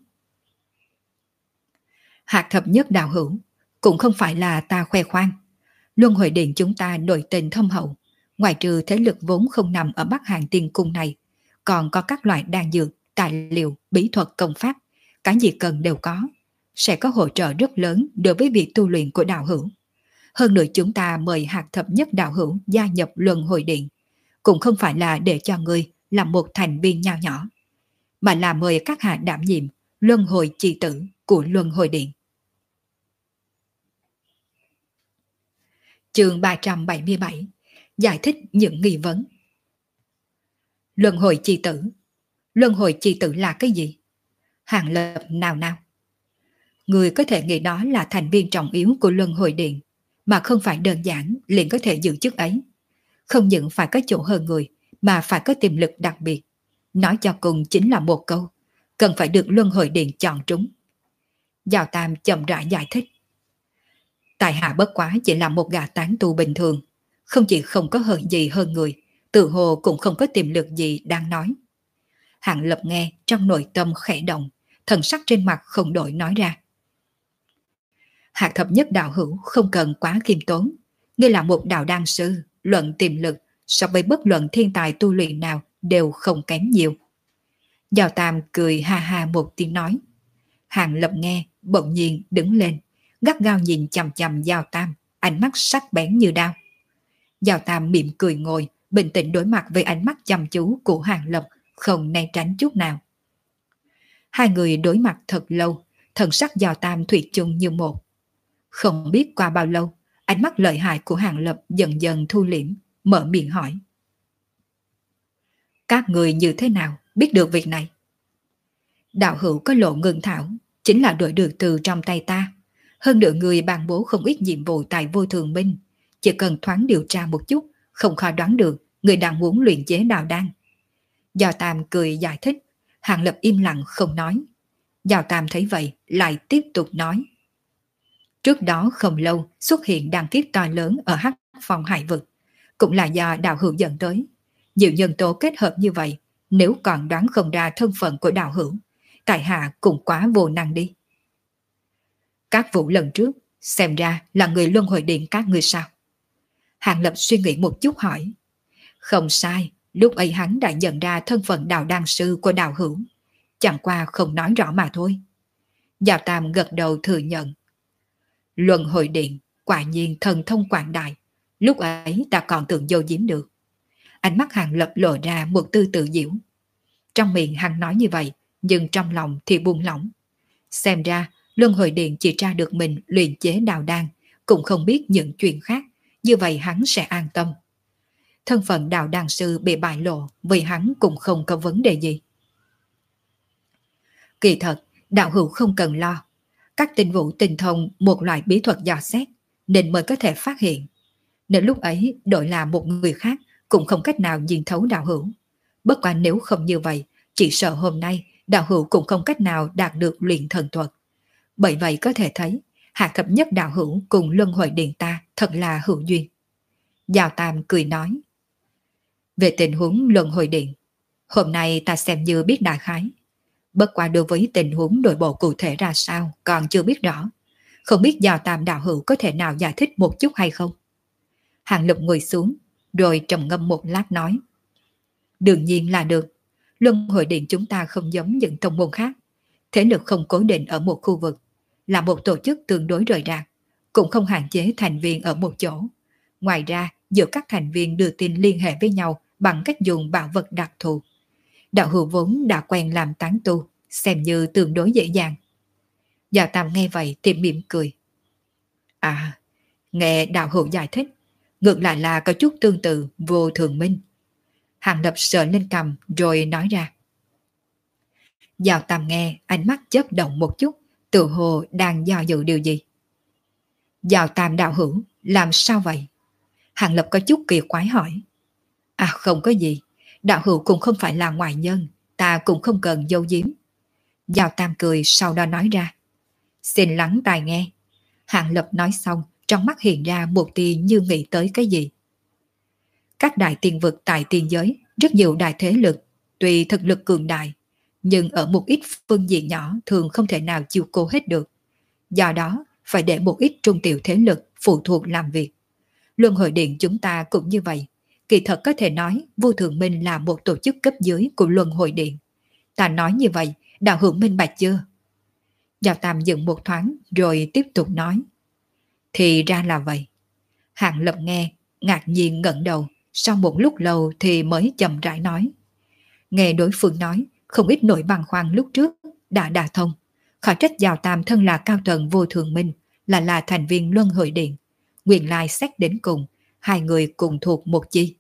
[SPEAKER 1] Hạc thập nhất đạo hữu, cũng không phải là ta khoe khoang. Luân hồi điện chúng ta nội tình thâm hậu, ngoài trừ thế lực vốn không nằm ở Bắc Hàng Tiên Cung này, còn có các loại đan dược, tài liệu, bí thuật công pháp, cái gì cần đều có, sẽ có hỗ trợ rất lớn đối với việc tu luyện của đạo hữu. Hơn nữa chúng ta mời Hạc thập nhất đạo hữu gia nhập Luân hồi điện, cũng không phải là để cho ngươi làm một thành viên nho nhỏ, mà là mời các hạ đảm nhiệm Luân hồi chi tử của Luân hồi điện. Chương ba trăm bảy mươi bảy. Giải thích những nghi vấn. Luân hồi chi tử. Luân hồi chi tử là cái gì? Hàng Lập nào nào. Người có thể nghĩ đó là thành viên trọng yếu của Luân hồi điện, mà không phải đơn giản liền có thể giữ chức ấy. Không những phải có chỗ hơn người, mà phải có tiềm lực đặc biệt. Nói cho cùng chính là một câu, cần phải được Luân hồi điện chọn trúng. Giao Tam chậm rãi giải thích. Tại hạ bất quá chỉ là một gã tán tu bình thường, không chỉ không có hơn gì hơn người, tự hồ cũng không có tiềm lực gì đang nói. Hàng Lập nghe trong nội tâm khẽ động, thần sắc trên mặt không đổi nói ra. Hạc thập nhất đạo hữu không cần quá khiêm tốn, ngươi là một đạo đan sư, luận tiềm lực so với bất luận thiên tài tu luyện nào đều không kém nhiều. Giao Tam cười ha ha một tiếng nói. Hàng Lập nghe bỗng nhiên đứng lên, gắt gao nhìn chằm chằm Giao Tam, ánh mắt sắc bén như đao. Giao Tam mỉm cười ngồi, bình tĩnh đối mặt với ánh mắt chăm chú của Hàng Lập, không né tránh chút nào. Hai người đối mặt thật lâu, thần sắc Giao Tam thủy chung như một. Không biết qua bao lâu, ánh mắt lợi hại của Hàng Lập dần dần thu liễm, mở miệng hỏi. Các người như thế nào biết được việc này? Đạo hữu có lộ ngưng thảo, chính là đổi được từ trong tay ta. Hơn nữa người ban bố không ít nhiệm vụ tại Vô Thường Minh, chỉ cần thoáng điều tra một chút, không khó đoán được người đang muốn luyện chế đạo đan. Giao Tam cười giải thích, Hàng Lập im lặng không nói. Giao Tam thấy vậy lại tiếp tục nói. Trước đó không lâu xuất hiện đan kiếp to lớn ở Hắc Phong Hải Vực, cũng là do đạo hữu dẫn tới. Nhiều nhân tố kết hợp như vậy, nếu còn đoán không ra thân phận của đạo hữu, tại hạ cũng quá vô năng đi. Các vụ lần trước, xem ra là người Luân hồi điện các ngươi sao? Hàng Lập suy nghĩ một chút hỏi. Không sai, lúc ấy hắn đã nhận ra thân phận đạo đan sư của đạo hữu, chẳng qua không nói rõ mà thôi. Giao Tam gật đầu thừa nhận. Luân hồi điện, quả nhiên thần thông quảng đại, lúc ấy ta còn tưởng vô giếm được. Ánh mắt Hàng Lập lộ ra một tư tự diễu. Trong miệng hắn nói như vậy, nhưng trong lòng thì buông lỏng. Xem ra, Luân hồi điện chỉ tra được mình luyện chế đào đan, cũng không biết những chuyện khác, như vậy hắn sẽ an tâm. Thân phận đạo đan sư bị bại lộ, vì hắn cũng không có vấn đề gì. Kỳ thật, đạo hữu không cần lo. Các tinh vũ tinh thông một loại bí thuật dò xét, nên mới có thể phát hiện. Nếu lúc ấy đổi là một người khác, cũng không cách nào nhìn thấu đạo hữu. Bất quá nếu không như vậy, chỉ sợ hôm nay đạo hữu cũng không cách nào đạt được luyện thần thuật. Bởi vậy có thể thấy, Hạc thập nhất đạo hữu cùng Luân hồi điện ta thật là hữu duyên. Giao Tam cười nói. Về tình huống Luân hồi điện, hôm nay ta xem như biết đại khái. Bất qua đối với tình huống nội bộ cụ thể ra sao còn chưa biết rõ. Không biết Giao Tam đạo hữu có thể nào giải thích một chút hay không? Hàng Lập ngồi xuống, rồi trầm ngâm một lát nói. Đương nhiên là được. Luân hồi điện chúng ta không giống những tông môn khác. Thế lực không cố định ở một khu vực, là một tổ chức tương đối rời rạc, cũng không hạn chế thành viên ở một chỗ. Ngoài ra, giữa các thành viên đưa tin liên hệ với nhau bằng cách dùng bảo vật đặc thù. Đạo hữu vốn đã quen làm tán tu, xem như tương đối dễ dàng. Giao Tam nghe vậy thì mỉm cười. À, nghe đạo hữu giải thích, ngược lại là có chút tương tự Vô Thường Minh. Hàng Lập sờ lên cằm rồi nói ra. Giao Tam nghe, ánh mắt chớp động một chút, tự hồ đang do dự điều gì. Giao Tam đạo hữu, làm sao vậy? Hàng Lập có chút kỳ quái hỏi. À không có gì, đạo hữu cũng không phải là ngoại nhân, ta cũng không cần giấu giếm. Giao Tam cười sau đó nói ra. Xin lắng tai nghe. Hàng Lập nói xong, trong mắt hiện ra một tia như nghĩ tới cái gì. Các đại tiên vực tại tiên giới, rất nhiều đại thế lực, tuy thực lực cường đại, nhưng ở một ít phương diện nhỏ thường không thể nào chiều cố hết được. Do đó, phải để một ít trung tiểu thế lực phụ thuộc làm việc. Luân hồi điện chúng ta cũng như vậy. Kỳ thật có thể nói Vô Thường Minh là một tổ chức cấp dưới của Luân hồi điện. Ta nói như vậy, đạo hữu minh bạch chưa? Giao Tam dừng một thoáng rồi tiếp tục nói. Thì ra là vậy. Hạng Lập nghe, ngạc nhiên ngẩng đầu, sau một lúc lâu thì mới chậm rãi nói. Nghe đối phương nói, không ít nỗi băn khoăn lúc trước đã đả thông. Khỏi trách Giao Tam thân là cao tầng Vô Thường Minh, là là thành viên Luân hồi điện. Nguyên lai xét đến cùng, hai người cùng thuộc một chi.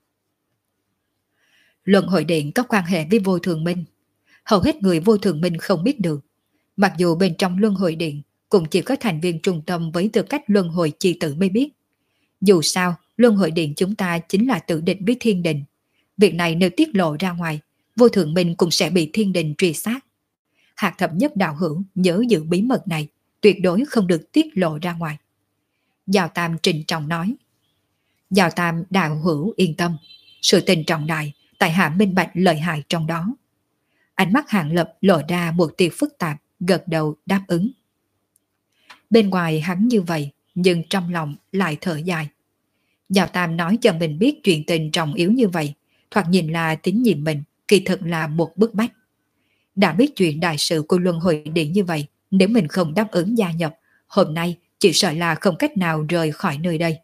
[SPEAKER 1] Luân hồi điện có quan hệ với Vô Thường Minh. Hầu hết người Vô Thường Minh không biết được. Mặc dù bên trong Luân hồi điện cũng chỉ có thành viên trung tâm với tư cách Luân hồi chi tử mới biết. Dù sao, Luân hồi điện chúng ta chính là tự định với thiên đình. Việc này nếu tiết lộ ra ngoài, Vô Thường Minh cũng sẽ bị thiên đình truy sát. Hạc thập nhất đạo hữu nhớ giữ bí mật này, tuyệt đối không được tiết lộ ra ngoài. Giao Tam trịnh trọng nói. Giao Tam đạo hữu yên tâm, sự tình trọng đại, tại hạ minh bạch lợi hại trong đó. Ánh mắt Hạng Lập lộ ra một tia phức tạp, gật đầu đáp ứng. Bên ngoài hắn như vậy, nhưng trong lòng lại thở dài. Giao Tam nói cho mình biết chuyện tình trọng yếu như vậy, thoạt nhìn là tín nhiệm mình, kỳ thực là một bức bách. Đã biết chuyện đại sự của Luân hồi điện như vậy, nếu mình không đáp ứng gia nhập, hôm nay chỉ sợ là không cách nào rời khỏi nơi đây.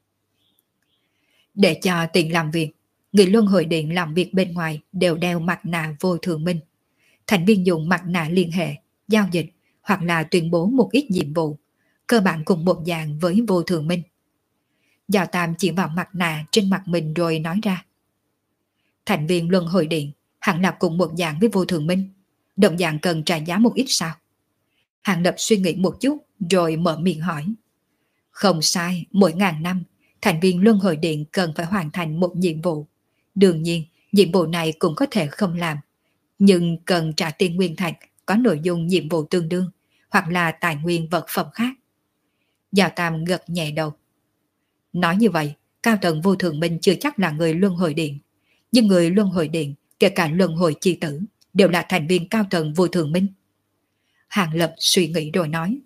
[SPEAKER 1] Để cho tiện làm việc, người Luân hồi điện làm việc bên ngoài đều đeo mặt nạ Vô Thường Minh. Thành viên dùng mặt nạ liên hệ, giao dịch hoặc là tuyên bố một ít nhiệm vụ, cơ bản cùng một dạng với Vô Thường Minh. Giao Tam chỉ vào mặt nạ trên mặt mình rồi nói ra. Thành viên Luân hồi điện hẳn là cùng một dạng với Vô Thường Minh, đồng dạng cần trả giá một ít sao? Hàng Lập suy nghĩ một chút rồi mở miệng hỏi. Không sai, mỗi ngàn năm, thành viên Luân hồi điện cần phải hoàn thành một nhiệm vụ. Đương nhiên, nhiệm vụ này cũng có thể không làm, nhưng cần trả tiền nguyên thạch có nội dung nhiệm vụ tương đương, hoặc là tài nguyên vật phẩm khác. Giao Tam gật nhẹ đầu. Nói như vậy, cao tầng Vô Thường Minh chưa chắc là người Luân hồi điện, nhưng người Luân hồi điện, kể cả Luân hồi chi tử, đều là thành viên cao tầng Vô Thường Minh. Hàng Lập suy nghĩ rồi nói.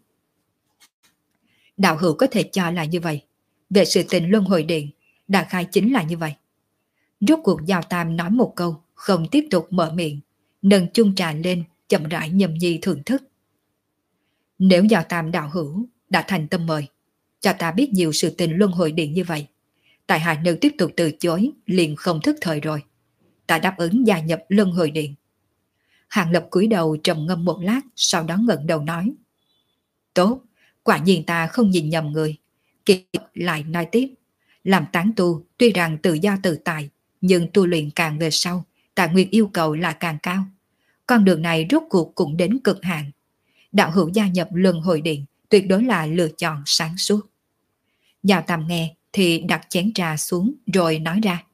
[SPEAKER 1] Đạo hữu có thể cho là như vậy. Về sự tình Luân hồi điện, đại khai chính là như vậy. Rốt cuộc Giao Tam nói một câu, không tiếp tục mở miệng, nâng chung trà lên, chậm rãi nhâm nhi thưởng thức. Nếu Giao Tam đạo hữu đã thành tâm mời, cho ta biết nhiều sự tình Luân hồi điện như vậy, tại hạ nếu tiếp tục từ chối liền không thức thời rồi. Ta đáp ứng gia nhập Luân hồi điện. Hàng Lập cúi đầu trầm ngâm một lát, sau đó ngẩng đầu nói. Tốt, quả nhiên ta không nhìn nhầm người. Kỳ lại nói tiếp. Làm tán tu tuy rằng tự do tự tại, nhưng tu luyện càng về sau, tài nguyên yêu cầu là càng cao. Con đường này rốt cuộc cũng đến cực hạn. Đạo hữu gia nhập Luân hồi điện tuyệt đối là lựa chọn sáng suốt. Giao Tam nghe thì đặt chén trà xuống rồi nói ra.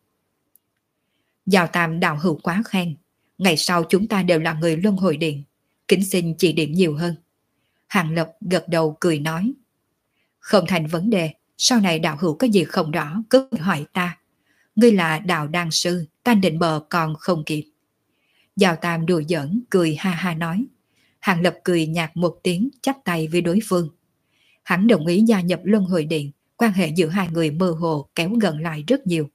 [SPEAKER 1] Giao Tam đạo hữu quá khen. Ngày sau chúng ta đều là người Luân hồi điện, kính xin chỉ điểm nhiều hơn. Hàng Lập gật đầu cười nói. Không thành vấn đề, sau này đạo hữu có gì không rõ cứ hỏi ta. Ngươi là đạo đan sư, ta định bờ còn không kịp. Giao Tam đùa giỡn cười ha ha nói. Hàng Lập cười nhạt một tiếng, chắp tay với đối phương. Hắn đồng ý gia nhập Luân hồi điện, quan hệ giữa hai người mơ hồ kéo gần lại rất nhiều.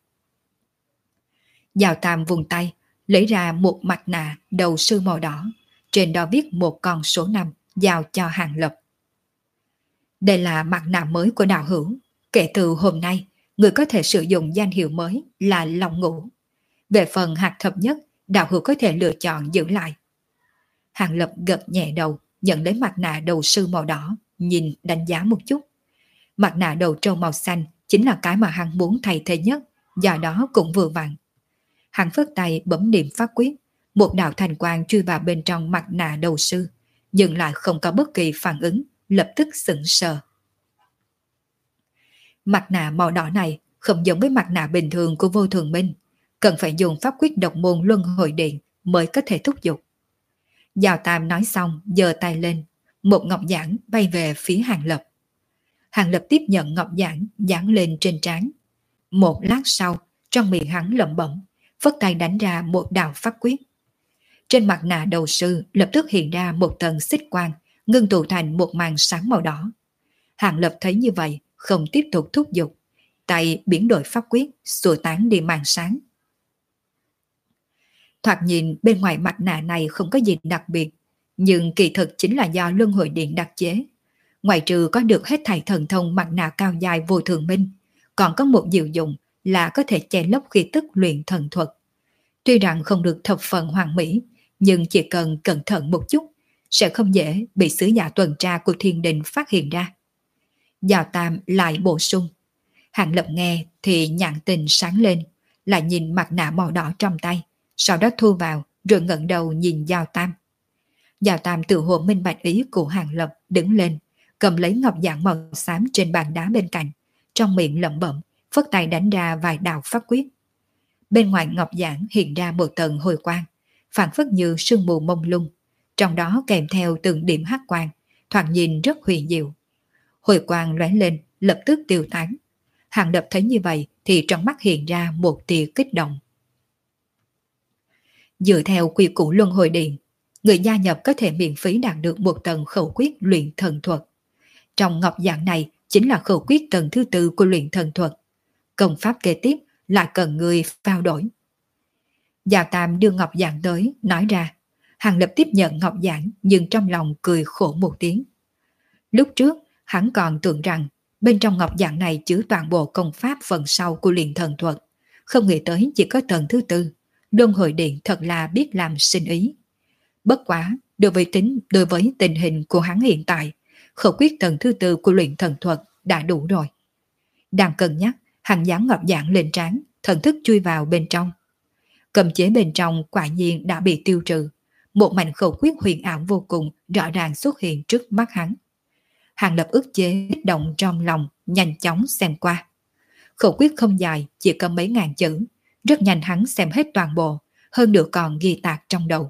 [SPEAKER 1] Giao Tam vùng tay, lấy ra một mặt nạ đầu sư màu đỏ, trên đó viết một con số năm, giao cho Hàng Lập. Đây là mặt nạ mới của đạo hữu, kể từ hôm nay, người có thể sử dụng danh hiệu mới là Long Ngũ. Về phần hạt thập nhất, đạo hữu có thể lựa chọn giữ lại. Hàng Lập gật nhẹ đầu, nhận lấy mặt nạ đầu sư màu đỏ, nhìn đánh giá một chút. Mặt nạ đầu trâu màu xanh chính là cái mà hắn muốn thay thế nhất, do đó cũng vừa vặn. Hắn phất tay bấm niệm pháp quyết, một đạo thành quang chui vào bên trong mặt nạ đầu sư, nhưng lại không có bất kỳ phản ứng, lập tức sững sờ. Mặt nạ màu đỏ này không giống với mặt nạ bình thường của Vô Thường Minh, cần phải dùng pháp quyết độc môn luân hồi điện mới có thể thúc giục. Giao Tam nói xong, giơ tay lên, một ngọc giản bay về phía Hàng Lập. Hàng Lập tiếp nhận ngọc giản dán lên trên trán. Một lát sau, trong miệng hắn lẩm bẩm, phất tay đánh ra một đạo pháp quyết. Trên mặt nạ đầu sư lập tức hiện ra một tầng xích quang, ngưng tụ thành một màn sáng màu đỏ. Hàng Lập thấy như vậy, không tiếp tục thúc giục, tay biến đổi pháp quyết, xua tán đi màn sáng. Thoạt nhìn bên ngoài mặt nạ này không có gì đặc biệt, nhưng kỳ thực chính là do luân hồi điện đặc chế. Ngoài trừ có được hết thảy thần thông mặt nạ cao dài Vô Thường Minh, còn có một diệu dụng là có thể che lấp khí tức luyện thần thuật. Tuy rằng không được thập phần hoàn mỹ, nhưng chỉ cần cẩn thận một chút, sẽ không dễ bị sứ giả tuần tra của thiên đình phát hiện ra. Giao Tam lại bổ sung. Hàng Lập nghe thì nhãn tình sáng lên, lại nhìn mặt nạ màu đỏ trong tay, sau đó thu vào rồi ngẩng đầu nhìn Giao Tam. Giao Tam tự hồ minh bạch ý của Hàng Lập, đứng lên, cầm lấy ngọc giản màu xám trên bàn đá bên cạnh, trong miệng lẩm bẩm, phất tay đánh ra vài đạo pháp quyết. Bên ngoài ngọc giản hiện ra một tầng hồi quang, phản phất như sương mù mông lung, trong đó kèm theo từng điểm hắc quang, thoạt nhìn rất huyền diệu. Hồi quang lóe lên, lập tức tiêu tán. Hàng Lập thấy như vậy thì trong mắt hiện ra một tia kích động. Dựa theo quy củ luân hồi điện, người gia nhập có thể miễn phí đạt được một tầng khẩu quyết luyện thần thuật. Trong ngọc giản này chính là khẩu quyết tầng thứ tư của luyện thần thuật. Công pháp kế tiếp lại cần người trao đổi. Giao Tam đưa ngọc giản tới, nói ra. Hàng Lập tiếp nhận ngọc giản nhưng trong lòng cười khổ một tiếng. Lúc trước, hắn còn tưởng rằng bên trong ngọc giản này chứa toàn bộ công pháp phần sau của luyện thần thuật. Không nghĩ tới chỉ có tầng thứ tư. Luân hồi điện thật là biết làm sinh ý. Bất quá, đối với tính đối với tình hình của hắn hiện tại, khẩu quyết tầng thứ tư của luyện thần thuật đã đủ rồi. Đang cân nhắc, hắn dán ngọc giản lên trán, thần thức chui vào bên trong. Cầm chế bên trong quả nhiên đã bị tiêu trừ. Một mảnh khẩu quyết huyền ảo vô cùng rõ ràng xuất hiện trước mắt hắn. Hàng Lập ức chế kích động trong lòng, nhanh chóng xem qua. Khẩu quyết không dài, chỉ có mấy ngàn chữ. Rất nhanh hắn xem hết toàn bộ, hơn nữa còn ghi tạc trong đầu.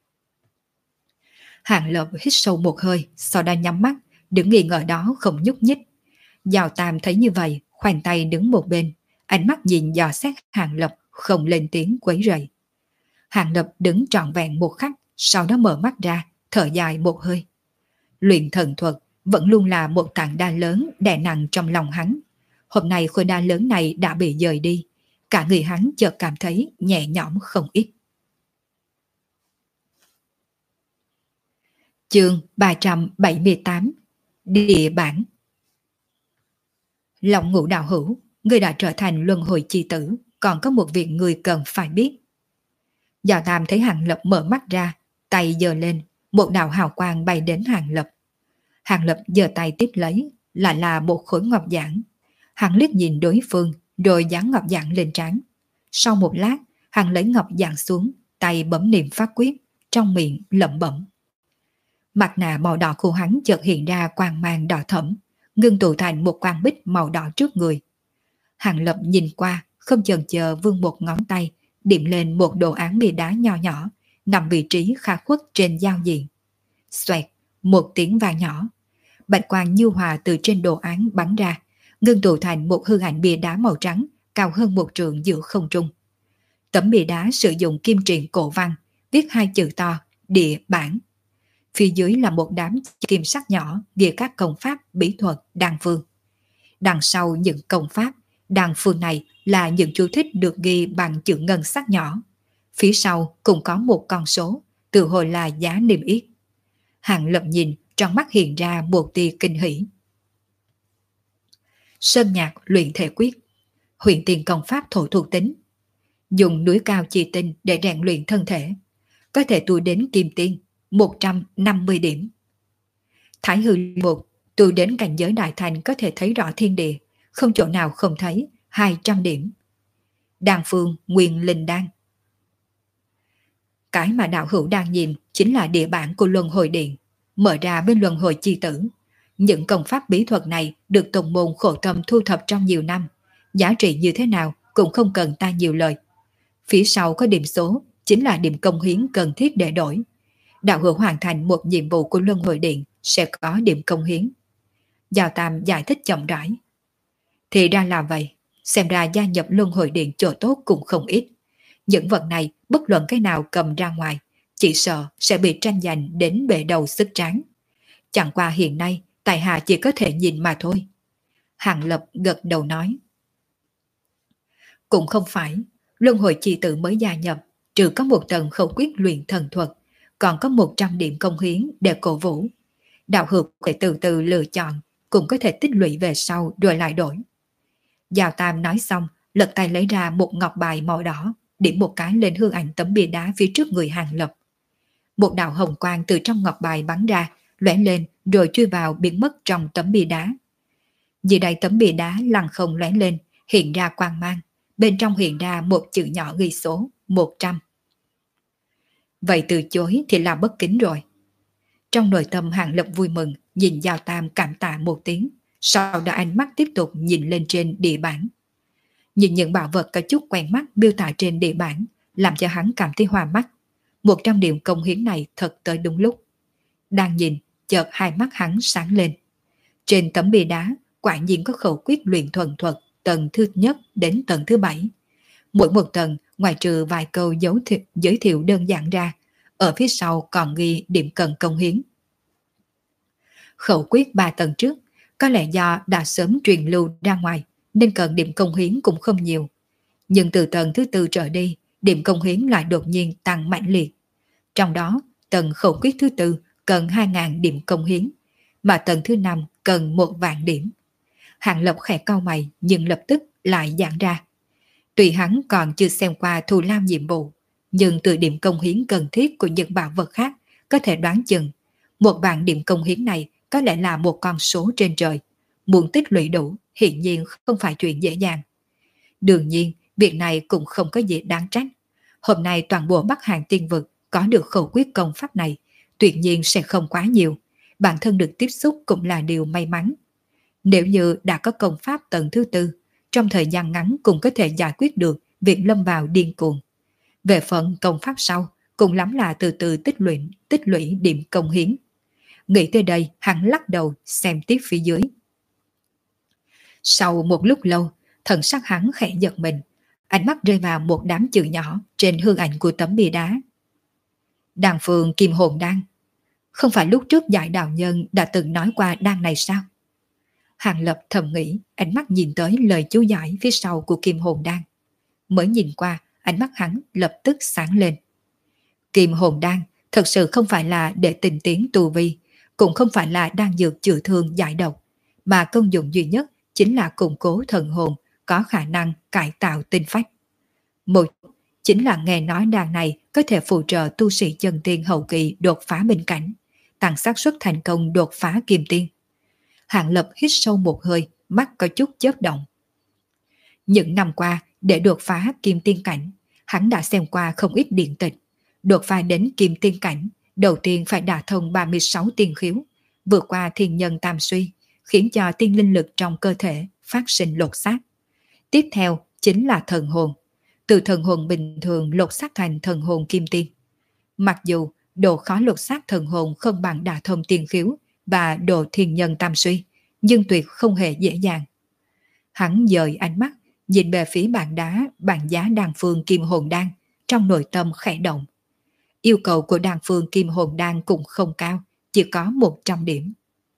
[SPEAKER 1] Hàng Lập hít sâu một hơi, sau đó nhắm mắt, đứng nghi ngờ đó không nhúc nhích. Giao Tam thấy như vậy, khoanh tay đứng một bên, ánh mắt nhìn dò xét Hàng Lập, không lên tiếng quấy rầy. Hàng Lập đứng trọn vẹn một khắc, sau đó mở mắt ra, thở dài một hơi. Luyện thần thuật vẫn luôn là một tảng đá lớn đè nặng trong lòng hắn. Hôm nay khối đá lớn này đã bị dời đi, cả người hắn chợt cảm thấy nhẹ nhõm không ít. Chương ba trăm bảy mươi tám. Địa bản. Lòng Ngũ đạo hữu, người đã trở thành luân hồi chi tử, còn có một việc người cần phải biết. Giao Tam thấy Hàng Lập mở mắt ra, tay giơ lên, một đạo hào quang bay đến Hàng Lập. Hàng Lập giơ tay tiếp lấy, lại là một khối ngọc giản. Hắn liếc nhìn đối phương, rồi dán ngọc giản lên trán. Sau một lát, hắn lấy ngọc giản xuống, tay bấm niệm pháp quyết, trong miệng lẩm bẩm. Mặt nạ màu đỏ của hắn chợt hiện ra quang mang đỏ thẫm, ngưng tụ thành một quang bích màu đỏ trước người. Hàng Lập nhìn qua, không chần chờ vươn một ngón tay, điểm lên một đồ án bia đá nho nhỏ, nằm vị trí khá khuất trên giao diện. Xoẹt, một tiếng vang nhỏ. Bạch quang nhu hòa từ trên đồ án bắn ra, ngưng tụ thành một hư ảnh bia đá màu trắng, cao hơn một trượng giữa không trung. Tấm bia đá sử dụng kim triện cổ văn, viết hai chữ to, địa bản. Phía dưới là một đám kim sắc nhỏ ghi các công pháp, bí thuật, đan phương. Đằng sau những công pháp, đan phương này là những chú thích được ghi bằng chữ ngân sắc nhỏ. Phía sau cũng có một con số, tự hồi là giá niêm yết. Hàng Lập nhìn, trong mắt hiện ra một tia kinh hỉ. Sơn nhạc luyện thể quyết, huyền tiền công pháp thổ thuộc tính, dùng núi cao chi tinh để rèn luyện thân thể, có thể tu đến kim tiên, một trăm năm mươi điểm. Thái hư một, tu đến cảnh giới đại thành có thể thấy rõ thiên địa, không chỗ nào không thấy, hai trăm điểm. Đan phương nguyên linh đan. Cái mà đạo hữu đang nhìn chính là địa bản của luân hồi điện, mở ra bên luân hồi chi tử. Những công pháp bí thuật này được tông môn khổ tâm thu thập trong nhiều năm, giá trị như thế nào cũng không cần ta nhiều lời. Phía sau có điểm số, chính là điểm công hiến cần thiết để đổi. Đạo hữu hoàn thành một nhiệm vụ của Luân Hồi Điện sẽ có điểm công hiến. Giao Tam giải thích chậm rãi. Thì ra là vậy, xem ra gia nhập Luân Hồi Điện chỗ tốt cũng không ít. Những vật này bất luận cái nào cầm ra ngoài, chỉ sợ sẽ bị tranh giành đến bể đầu sức tráng. Chẳng qua hiện nay, tại hạ chỉ có thể nhìn mà thôi. Hàng Lập gật đầu nói. Cũng không phải, Luân Hồi chi tử mới gia nhập, trừ có một tầng khẩu quyết luyện thần thuật, còn có một trăm điểm công hiến để cổ vũ. Đạo hữu có thể từ từ lựa chọn, cũng có thể tích lũy về sau rồi lại đổi. Giao Tam nói xong, lật tay lấy ra một ngọc bài màu đỏ, điểm một cái lên hư ảnh tấm bia đá phía trước người Hàng Lập. Một đạo hồng quang từ trong ngọc bài bắn ra, lóe lên rồi chui vào biến mất trong tấm bia đá. Dưới đây tấm bia đá lăn không lóe lên, hiện ra quang mang, bên trong hiện ra một chữ nhỏ ghi số một trăm. Vậy từ chối thì là bất kính rồi. Trong nội tâm Hàng Lập vui mừng, nhìn Giao Tam cảm tạ một tiếng, sau đó ánh mắt tiếp tục nhìn lên trên địa bản. Nhìn những bảo vật có chút quen mắt miêu tả trên địa bản, làm cho hắn cảm thấy hoa mắt. Một trăm điểm công hiến này thật tới đúng lúc. Đang nhìn, chợt hai mắt hắn sáng lên. Trên tấm bia đá, quả nhiên có khẩu quyết luyện thuần thuật tầng thứ nhất đến tầng thứ bảy. Mỗi một tầng, ngoài trừ vài câu dấu thiệu, giới thiệu đơn giản ra, ở phía sau còn ghi điểm cần công hiến. Khẩu quyết ba tầng trước, có lẽ do đã sớm truyền lưu ra ngoài, nên cần điểm công hiến cũng không nhiều. Nhưng từ tầng thứ tư trở đi, điểm công hiến lại đột nhiên tăng mạnh liệt. Trong đó, tầng khẩu quyết thứ tư cần hai nghìn điểm công hiến, mà tầng thứ năm cần một vạn điểm. Hàng Lập khẽ cau mày nhưng lập tức lại giãn ra. Tuy hắn còn chưa xem qua thù lao nhiệm vụ, nhưng từ điểm công hiến cần thiết của những bảo vật khác có thể đoán chừng một vạn điểm công hiến này có lẽ là một con số trên trời. Muốn tích lũy đủ hiển nhiên không phải chuyện dễ dàng. Đương nhiên, việc này cũng không có gì đáng trách. Hôm nay toàn bộ Bắc Hàng tiên vực có được khẩu quyết công pháp này, tuyệt nhiên sẽ không quá nhiều. Bản thân được tiếp xúc cũng là điều may mắn. Nếu như đã có công pháp tầng thứ tư, trong thời gian ngắn cũng có thể giải quyết được việc lâm vào điên cuồng. Về phần công pháp sau, cũng lắm là từ từ tích lũy, tích lũy điểm công hiến. Nghĩ tới đây, hắn lắc đầu xem tiếp phía dưới. Sau một lúc lâu, thần sắc hắn khẽ giật mình, ánh mắt rơi vào một đám chữ nhỏ trên hư ảnh của tấm bia đá. Đan Phương Kim Hồn Đan. Không phải lúc trước Giải Đạo Nhân đã từng nói qua đan này sao? Hàng Lập thầm nghĩ, ánh mắt nhìn tới lời chú giải phía sau của Kim Hồn Đan. Mới nhìn qua, ánh mắt hắn lập tức sáng lên. Kim Hồn Đan thật sự không phải là để tinh tiến tu vi, cũng không phải là đan dược chữa thương giải độc, mà công dụng duy nhất chính là củng cố thần hồn, có khả năng cải tạo tinh phách. Một chính là nghe nói đan này có thể phụ trợ tu sĩ chân tiên hậu kỳ đột phá bình cảnh, tăng xác suất thành công đột phá kim tiên. Hàng Lập hít sâu một hơi, mắt có chút chớp động. Những năm qua, để đột phá kim tiên cảnh, hắn đã xem qua không ít điện tịch. Đột phá đến kim tiên cảnh, đầu tiên phải đả thông ba mươi sáu tiên khiếu, vượt qua thiên nhân tam suy, khiến cho tiên linh lực trong cơ thể phát sinh lột xác. Tiếp theo chính là thần hồn, từ thần hồn bình thường lột xác thành thần hồn kim tiên. Mặc dù độ khó lột xác thần hồn không bằng đả thông tiên khiếu và độ thiên nhân tam suy, nhưng tuyệt không hề dễ dàng. Hắn dời ánh mắt, nhìn về phía bàn đá, bàn giá Đan Phương Kim Hồn Đan, trong nội tâm khẽ động. Yêu cầu của Đan Phương Kim Hồn Đan cũng không cao, chỉ có một trăm điểm.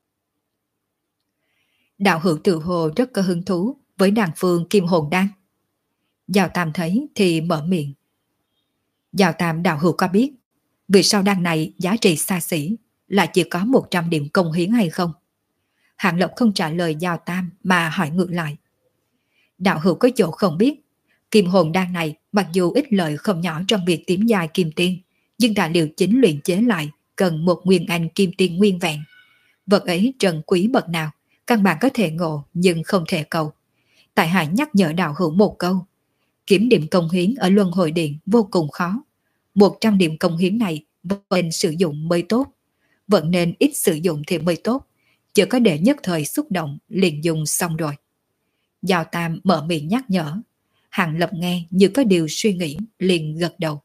[SPEAKER 1] Đạo hữu tự hồ rất có hứng thú với Đan Phương Kim Hồn Đan. Giao Tam thấy thì mở miệng. Giao Tam đạo hữu có biết vì sao đan này giá trị xa xỉ là chỉ có một trăm điểm công hiến hay không? Hạng Lộc không trả lời Giao Tam mà hỏi ngược lại. Đạo hữu có chỗ không biết, Kim Hồn Đan này mặc dù ít lợi không nhỏ trong việc tiến giai kim tiên, nhưng tài liệu chính luyện chế lại cần một nguyên anh kim tiên nguyên vẹn. Vật ấy trần quý bậc nào, căn bản có thể ngộ nhưng không thể cầu. Tại hạ nhắc nhở đạo hữu một câu, kiểm điểm công hiến ở Luân Hồi Điện vô cùng khó. một trăm điểm công hiến này vẫn nên sử dụng mới tốt, vẫn nên ít sử dụng thì mới tốt, chưa có để nhất thời xúc động liền dùng xong rồi. Giao Tam mở miệng nhắc nhở. Hàng Lập nghe như có điều suy nghĩ, liền gật đầu.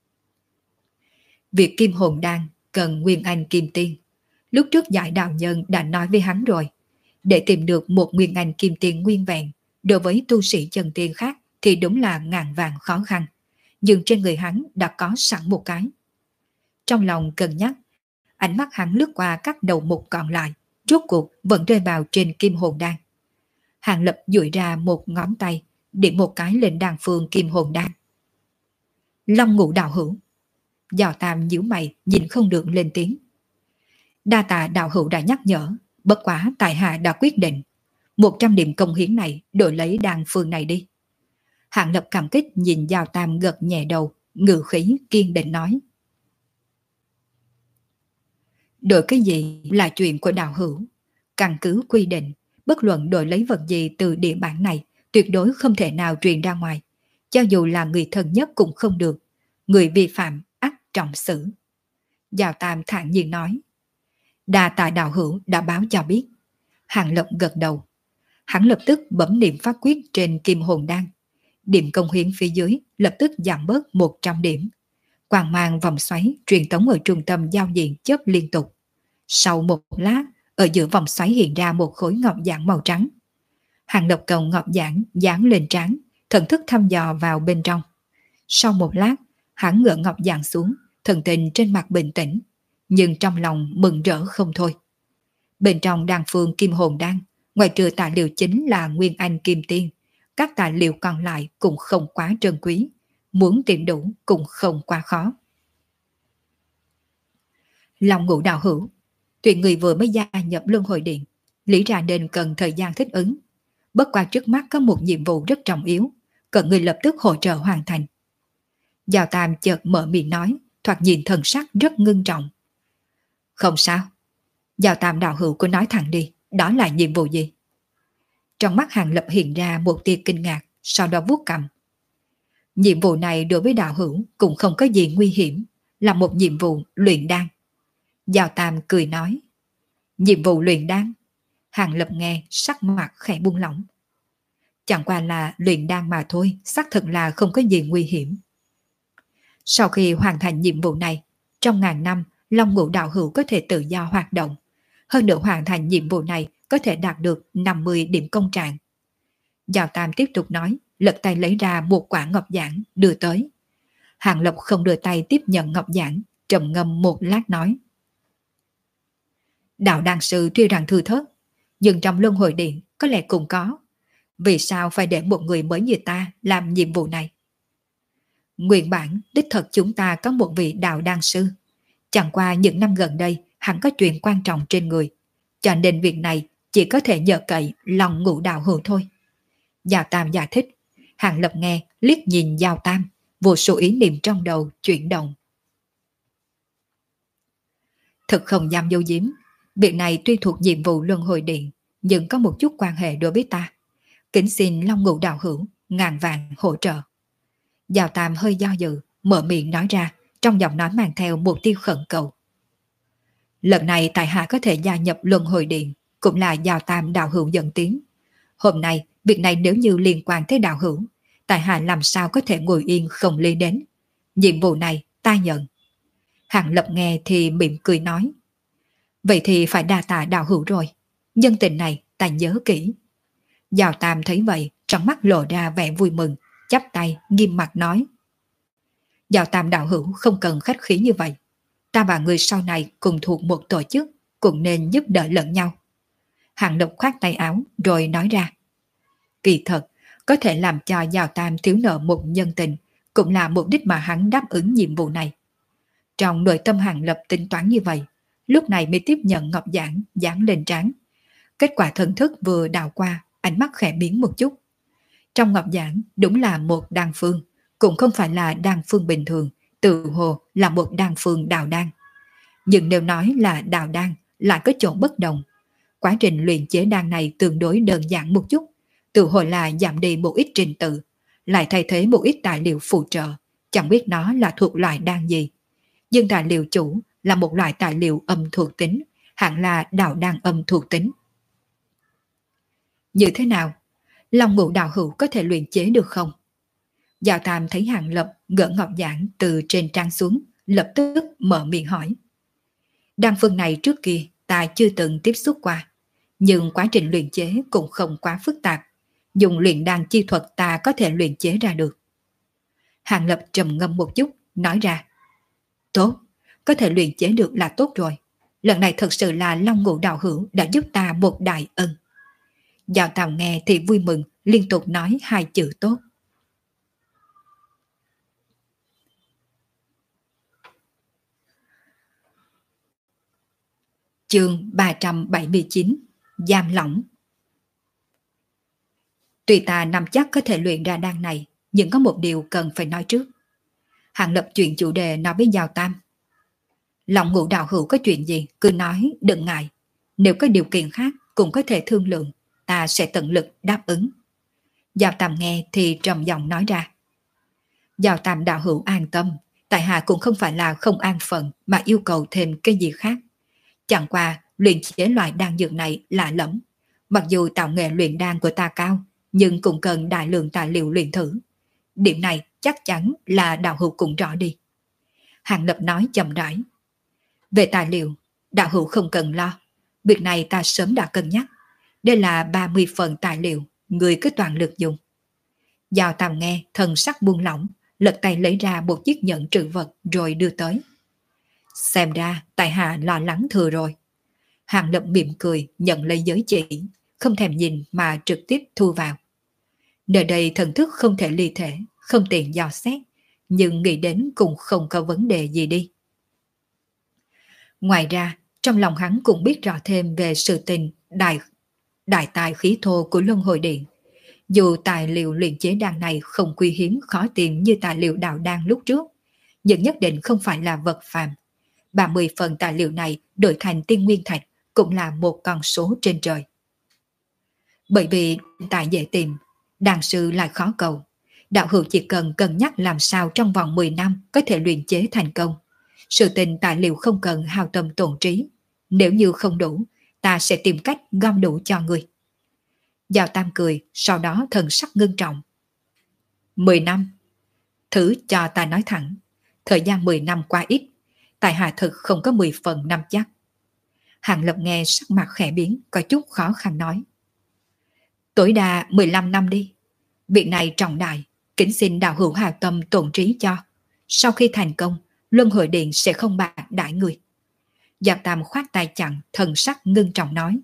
[SPEAKER 1] Việc kim hồn đan cần nguyên anh kim tiên. Lúc trước Giải Đạo Nhân đã nói với hắn rồi. Để tìm được một nguyên anh kim tiên nguyên vẹn, đối với tu sĩ chân tiên khác thì đúng là ngàn vàng khó khăn. Nhưng trên người hắn đã có sẵn một cái. Trong lòng cân nhắc, ánh mắt hắn lướt qua các đầu mục còn lại, rốt cuộc vẫn rơi vào trên kim hồn đan. Hàng Lập duỗi ra một ngón tay, điểm một cái lên đan phương kim hồn đan. Long Ngũ đạo hữu. Giào Tam nhíu mày, nhìn không được lên tiếng. Đa tạ đạo hữu đã nhắc nhở, bất quá tại hạ đã quyết định. Một trăm điểm công hiến này đổi lấy đan phương này đi. Hàng Lập cảm kích nhìn Giào Tam gật nhẹ đầu, ngự khí kiên định nói. Đổi cái gì là chuyện của đạo hữu. Căn cứ quy định, bất luận đổi lấy vật gì từ địa bản này, tuyệt đối không thể nào truyền ra ngoài. Cho dù là người thân nhất cũng không được. Người vi phạm ắt trọng xử. Giào Tam thản nhiên nói. Đa tạ đạo hữu đã báo cho biết. Hàng Lập gật đầu. Hắn lập tức bấm niệm pháp quyết trên kim hồn đan. Điểm công hiến phía dưới lập tức giảm bớt một trăm điểm. Quang mang vòng xoáy truyền tống ở trung tâm giao diện chớp liên tục. Sau một lát, ở giữa vòng xoáy hiện ra một khối ngọc giản màu trắng. Hàng Lập cầm ngọc giản dán lên trán, thần thức thăm dò vào bên trong. Sau một lát, hắn ngửa ngọc giản xuống, thần tình trên mặt bình tĩnh, nhưng trong lòng mừng rỡ không thôi. Bên trong đan phương kim hồn đan, ngoài trừ tài liệu chính là nguyên anh kim tiên, các tài liệu còn lại cũng không quá trân quý, muốn tìm đủ cũng không quá khó. Long Ngũ đạo hữu, tuyển người vừa mới gia nhập luân hồi điện, lý ra nên cần thời gian thích ứng. Bất qua trước mắt có một nhiệm vụ rất trọng yếu, cần người lập tức hỗ trợ hoàn thành. Giào Tam chợt mở miệng nói, thoạt nhìn thần sắc rất ngưng trọng. Không sao. Giào Tam đạo hữu cứ nói thẳng đi, đó là nhiệm vụ gì? Trong mắt Hàng Lập hiện ra một tia kinh ngạc, sau đó vuốt cằm. Nhiệm vụ này đối với đạo hữu cũng không có gì nguy hiểm, là một nhiệm vụ luyện đan. Giào Tam cười nói. Nhiệm vụ luyện đan? Hàng Lập nghe sắc mặt khẽ buông lỏng. Chẳng qua là luyện đan mà thôi, xác thực là không có gì nguy hiểm. Sau khi hoàn thành nhiệm vụ này, trong ngàn năm, Long Ngũ đạo hữu có thể tự do hoạt động. Hơn nữa hoàn thành nhiệm vụ này có thể đạt được năm mươi điểm công trạng. Giào Tam tiếp tục nói, lật tay lấy ra một quả ngọc giản đưa tới. Hàng Lập không đưa tay tiếp nhận ngọc giản, trầm ngâm một lát nói. Đạo đan sư tuy rằng thư thớt, nhưng trong luân hồi điện có lẽ cũng có. Vì sao phải để một người mới như ta làm nhiệm vụ này? Nguyên bản đích thật chúng ta có một vị đạo đan sư. Chẳng qua những năm gần đây hắn có chuyện quan trọng trên người, cho nên việc này chỉ có thể nhờ cậy Long Ngũ đạo hữu thôi. Giào Tam giải thích. Hàng Lập nghe liếc nhìn Giào Tam, vô số ý niệm trong đầu chuyển động. Thực không dám dấu giếm, việc này tuy thuộc nhiệm vụ luân hồi điện, nhưng có một chút quan hệ đối với ta. Kính xin Long Ngũ đạo hữu ngàn vàng hỗ trợ. Giào Tam hơi do dự, mở miệng nói ra, trong giọng nói mang theo một tia khẩn cầu. Lần này tại hạ có thể gia nhập luân hồi điện, cũng là Giào Tam đạo hữu dẫn tiếng. Hôm nay, việc này nếu như liên quan tới đạo hữu, tại hạ làm sao có thể ngồi yên không lý đến. Nhiệm vụ này ta nhận. Hàng Lập nghe thì mỉm cười nói. Vậy thì phải đa tạ đạo hữu rồi. Nhân tình này ta nhớ kỹ. Giào Tam thấy vậy, trong mắt lộ ra vẻ vui mừng, chắp tay nghiêm mặt nói. Giào Tam đạo hữu không cần khách khí như vậy. Ta và người sau này cùng thuộc một tổ chức, cũng nên giúp đỡ lẫn nhau. Hàng Lập khoát tay áo rồi nói ra. Kỳ thật, có thể làm cho Giào Tam thiếu nợ một nhân tình, cũng là mục đích mà hắn đáp ứng nhiệm vụ này. Trong nội tâm Hàng Lập tính toán như vậy, lúc này mới tiếp nhận ngọc giản dán lên trán. Kết quả thần thức vừa đào qua, ánh mắt khẽ biến một chút. Trong ngọc giản đúng là một đan phương, cũng không phải là đan phương bình thường, tự hồ là một đan phương đào đan. Nhưng nếu nói là đào đan lại có chỗ bất đồng. Quá trình luyện chế đan này tương đối đơn giản một chút, tự hồ là giảm đi một ít trình tự, lại thay thế một ít tài liệu phụ trợ, chẳng biết nó là thuộc loại đan gì. Nhưng tài liệu chủ là một loại tài liệu âm thuộc tính, hẳn là đào đan âm thuộc tính. Như thế nào? Long ngũ đạo hữu có thể luyện chế được không? Giao Tam thấy Hàng Lập gỡ ngọc giản từ trên trang xuống, lập tức mở miệng hỏi. Đan phương này trước kia ta chưa từng tiếp xúc qua, nhưng quá trình luyện chế cũng không quá phức tạp, dùng luyện đan chi thuật ta có thể luyện chế ra được. Hàng Lập trầm ngâm một chút, nói ra. Tốt, có thể luyện chế được là tốt rồi. Lần này thật sự là Long ngũ đạo hữu đã giúp ta một đại ân. Giao Tam nghe thì vui mừng, liên tục nói hai chữ tốt. Chương ba trăm bảy mươi chín. Giam lỏng. Tuy ta nắm chắc có thể luyện ra đan này, nhưng có một điều cần phải nói trước. Hàng Lập chuyện chủ đề nói với Giao Tam. Long ngũ đạo hữu có chuyện gì cứ nói, đừng ngại. Nếu có điều kiện khác cũng có thể thương lượng, ta sẽ tận lực đáp ứng. Giao Tam nghe thì trầm giọng nói ra. Giao Tam đạo hữu an tâm, tại hạ cũng không phải là không an phận mà yêu cầu thêm cái gì khác. Chẳng qua luyện chế loại đan dược này lạ lẫm. Mặc dù tạo nghệ luyện đan của ta cao, nhưng cũng cần đại lượng tài liệu luyện thử. Điểm này chắc chắn là đạo hữu cũng rõ đi. Hàng Lập nói chậm rãi. Về tài liệu, đạo hữu không cần lo. Việc này ta sớm đã cân nhắc. Đây là ba mươi phần tài liệu, người cứ toàn lực dùng. Giao Tam nghe thần sắc buông lỏng, lật tay lấy ra một chiếc nhẫn trữ vật rồi đưa tới. Xem ra tại hạ lo lắng thừa rồi. Hàng Lập mỉm cười nhận lấy giới chỉ, không thèm nhìn mà trực tiếp thu vào. Nơi đây thần thức không thể ly thể, không tiện dò xét, nhưng nghĩ đến cũng không có vấn đề gì đi. Ngoài ra, trong lòng hắn cũng biết rõ thêm về sự tình đại, đại tài khí thô của Luân Hồi Điện. Dù tài liệu luyện chế đan này không quý hiếm khó tìm như tài liệu đạo đan lúc trước, nhưng nhất định không phải là vật phàm. ba mươi phần tài liệu này đổi thành tiên nguyên thạch cũng là một con số trên trời. Bởi vì tài dễ tìm, đan sư lại khó cầu. Đạo hữu chỉ cần cân nhắc làm sao trong vòng mười năm có thể luyện chế thành công. Sự tình tài liệu không cần hao tâm tổn trí. Nếu như không đủ, ta sẽ tìm cách gom đủ cho người. Giao Tam cười, sau đó thần sắc ngưng trọng. Mười năm. Thử cho ta nói thẳng. Thời gian mười năm quá ít. Tại hạ thực không có mười phần năm chắc. Hàng Lập nghe sắc mặt khẽ biến, có chút khó khăn nói. Tối đa mười lăm năm đi. Việc này trọng đại, kính xin đạo hữu hào tâm tổn trí cho. Sau khi thành công, Luân Hồi Điện sẽ không bạc đãi người. Giao Tam khoát tay chặn, thần sắc ngưng trọng nói.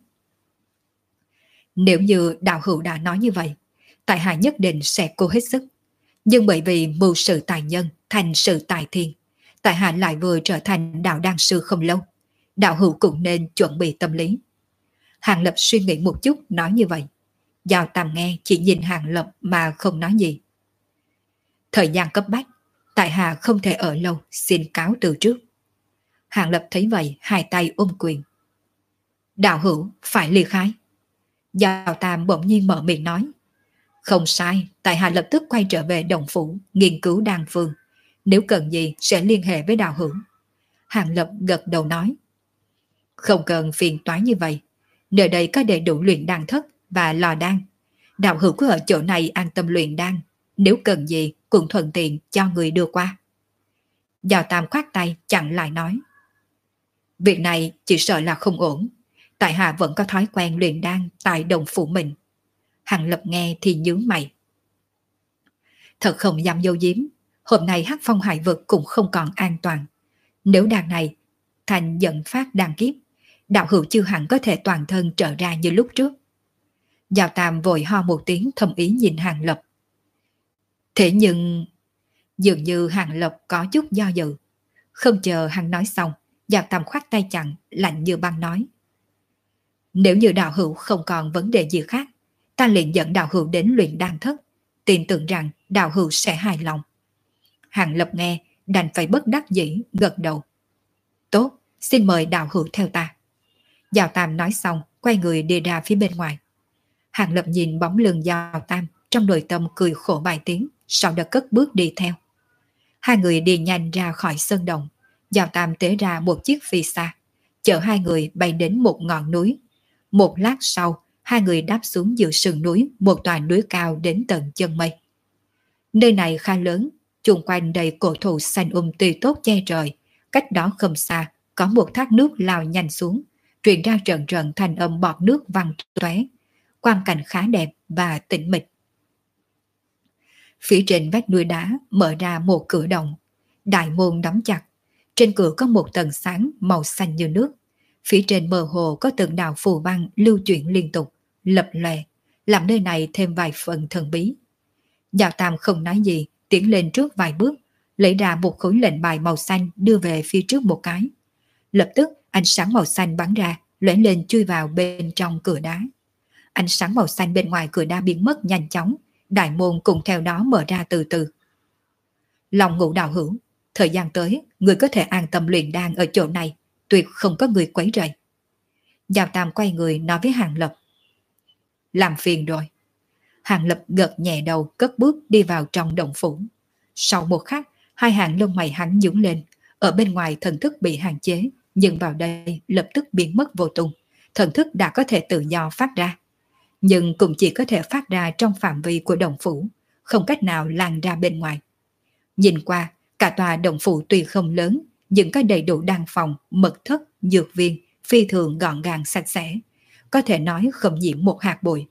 [SPEAKER 1] Nếu như đạo hữu đã nói như vậy, tại hạ nhất định sẽ cố hết sức. Nhưng bởi vì mưu sự tài nhân thành sự tài thiên, tại hạ lại vừa trở thành đạo đan sư không lâu. Đạo hữu cũng nên chuẩn bị tâm lý. Hàng Lập suy nghĩ một chút nói như vậy. Giao Tam nghe chỉ nhìn Hàng Lập mà không nói gì. Thời gian cấp bách, tại hạ không thể ở lâu, xin cáo từ trước. Hàng Lập thấy vậy, hai tay ôm quyền. Đạo hữu phải ly khai. Giao Tam bỗng nhiên mở miệng nói. Không sai, tại hạ lập tức quay trở về đồng phủ, nghiên cứu đan phương. Nếu cần gì sẽ liên hệ với đạo hữu. Hàng Lập gật đầu nói. Không cần phiền toái như vậy. Nơi đây có đầy đủ luyện đan thất và lò đan. Đạo hữu cứ ở chỗ này an tâm luyện đan. Nếu cần gì cũng thuận tiện cho người đưa qua. Giao Tam khoát tay chặn lại nói. Việc này chỉ sợ là không ổn. Tại hạ vẫn có thói quen luyện đan tại đồng phủ mình. Hàng Lập nghe thì nhướng mày. Thật không dám dâu diếm. Hôm nay Hắc Phong Hải Vực cũng không còn an toàn. Nếu đàn này thành dẫn phát đàn kiếp, đạo hữu chưa hẳn có thể toàn thân trở ra như lúc trước. Giao Tam vội ho một tiếng thầm ý nhìn Hàng Lập. Thế nhưng dường như Hàng Lập có chút do dự. Không chờ hắn nói xong, Giao Tam khoát tay chặn, lạnh như băng nói. Nếu như đạo hữu không còn vấn đề gì khác, ta liền dẫn đạo hữu đến luyện đan thất, tin tưởng rằng đạo hữu sẽ hài lòng. Hàng Lập nghe, đành phải bất đắc dĩ, gật đầu. Tốt, xin mời đạo hữu theo ta. Giao Tam nói xong, quay người đi ra phía bên ngoài. Hàng Lập nhìn bóng lưng Giao Tam, trong nội tâm cười khổ vài tiếng, sau đó cất bước đi theo. Hai người đi nhanh ra khỏi sơn động. Giao Tam tế ra một chiếc phi xa, chở hai người bay đến một ngọn núi. Một lát sau, hai người đáp xuống giữa sườn núi, một tòa núi cao đến tận chân mây. Nơi này khá lớn, chung quanh đầy cổ thụ xanh um tươi tốt che trời, cách đó không xa có một thác nước lao nhanh xuống, truyền ra trận trận thanh âm bọt nước văng tóe. Quang cảnh khá đẹp và tĩnh mịch. Phía trên vách núi đá mở ra một cửa động, đại môn đóng chặt. Trên cửa có một tầng sáng màu xanh như nước. Phía trên mơ hồ có từng đạo phù văn lưu chuyển liên tục, lập lòe, làm nơi này thêm vài phần thần bí. Giao Tam không nói gì, tiến lên trước vài bước, lấy ra một khối lệnh bài màu xanh đưa về phía trước một cái. Lập tức ánh sáng màu xanh bắn ra, lóe lên chui vào bên trong cửa đá. Ánh sáng màu xanh bên ngoài cửa đá biến mất nhanh chóng, đại môn cùng theo đó mở ra từ từ. Lòng Ngũ đạo hữu, thời gian tới, người có thể an tâm luyện đan ở chỗ này, tuyệt không có người quấy rầy. Giao Tam quay người nói với Hàng Lập. Làm phiền rồi. Hàng Lập gật nhẹ đầu, cất bước đi vào trong động phủ. Sau một khắc, hai hàng lông mày hắn nhướng lên, ở bên ngoài thần thức bị hạn chế, nhưng vào đây lập tức biến mất vô tung. Thần thức đã có thể tự do phát ra, nhưng cũng chỉ có thể phát ra trong phạm vi của động phủ, không cách nào lan ra bên ngoài. Nhìn qua, cả tòa động phủ tuy không lớn, nhưng có đầy đủ đan phòng, mật thất, dược viên, phi thường gọn gàng sạch sẽ, có thể nói không nhiễm một hạt bụi.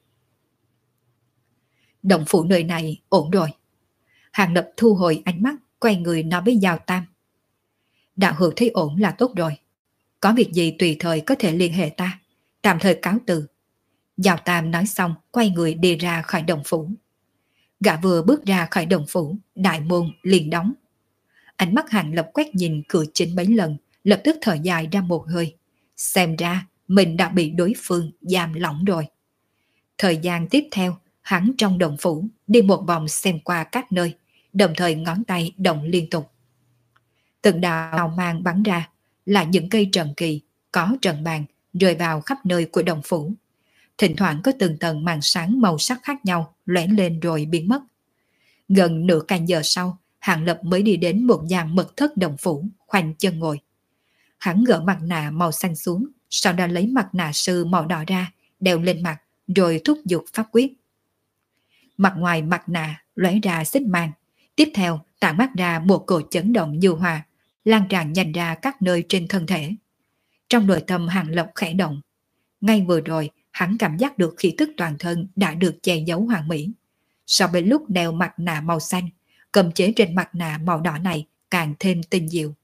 [SPEAKER 1] Động phủ nơi này ổn rồi. Hàng Lập thu hồi ánh mắt, quay người nói với Giao Tam. Đạo hữu thấy ổn là tốt rồi. Có việc gì tùy thời có thể liên hệ ta. Tạm thời cáo từ. Giao Tam nói xong, quay người đi ra khỏi động phủ. Gã vừa bước ra khỏi động phủ, đại môn liền đóng. Ánh mắt Hàng Lập quét nhìn cửa chính mấy lần, lập tức thở dài ra một hơi. Xem ra mình đã bị đối phương giam lỏng rồi. Thời gian tiếp theo, hắn trong động phủ đi một vòng xem qua các nơi, đồng thời ngón tay động liên tục. Từng đạo mang bắn ra là những cây trần kỳ, có trần bàn rơi vào khắp nơi của động phủ. Thỉnh thoảng có từng tầng màn sáng màu sắc khác nhau lóe lên rồi biến mất. Gần nửa canh giờ sau, Hàng Lập mới đi đến một gian mật thất động phủ, khoanh chân ngồi. Hắn gỡ mặt nạ màu xanh xuống, sau đó lấy mặt nạ sư màu đỏ ra, đeo lên mặt, rồi thúc giục pháp quyết. Mặt ngoài mặt nạ lóe ra xích mang, tiếp theo tản mát ra một cỗ chấn động như hòa, lan tràn nhanh ra các nơi trên thân thể. Trong nội tâm Hàng Lập khẽ động. Ngay vừa rồi, hắn cảm giác được khí tức toàn thân đã được che giấu hoàn mỹ. So với lúc đeo mặt nạ màu xanh, cầm chế trên mặt nạ màu đỏ này càng thêm tinh diệu.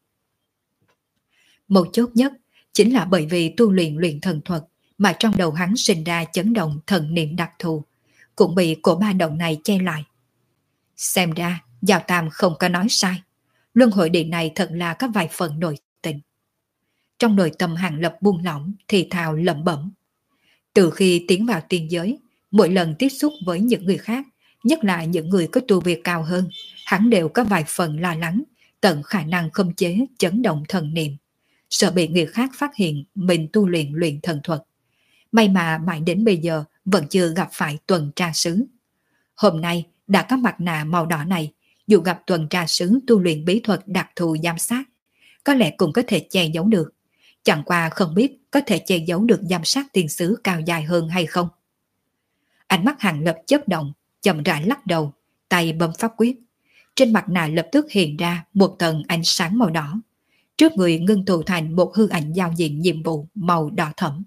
[SPEAKER 1] Một chốt nhất chính là bởi vì tu luyện luyện thần thuật mà trong đầu hắn sinh ra chấn động thần niệm đặc thù, cũng bị cổ ba động này che lại. Xem ra, Giao Tam không có nói sai. Luân hồi điện này thật là có vài phần nội tình. Trong nội tâm Hàng Lập buông lỏng thì thào lẩm bẩm. Từ khi tiến vào tiên giới, mỗi lần tiếp xúc với những người khác, nhất là những người có tu vi cao hơn, hắn đều có vài phần lo lắng, tận khả năng khống chế chấn động thần niệm, sợ bị người khác phát hiện mình tu luyện luyện thần thuật. May mà mãi đến bây giờ vẫn chưa gặp phải tuần tra sứ. Hôm nay đã có mặt nạ màu đỏ này, dù gặp tuần tra sứ tu luyện bí thuật đặc thù giám sát, có lẽ cũng có thể che giấu được. Chẳng qua không biết có thể che giấu được giám sát tiên sứ cao dài hơn hay không. Ánh mắt Hàng Lập chớp động, chậm rãi lắc đầu, tay bấm pháp quyết. Trên mặt nạ lập tức hiện ra một tầng ánh sáng màu đỏ. Trước người ngưng tụ thành một hư ảnh giao diện nhiệm vụ màu đỏ thẫm.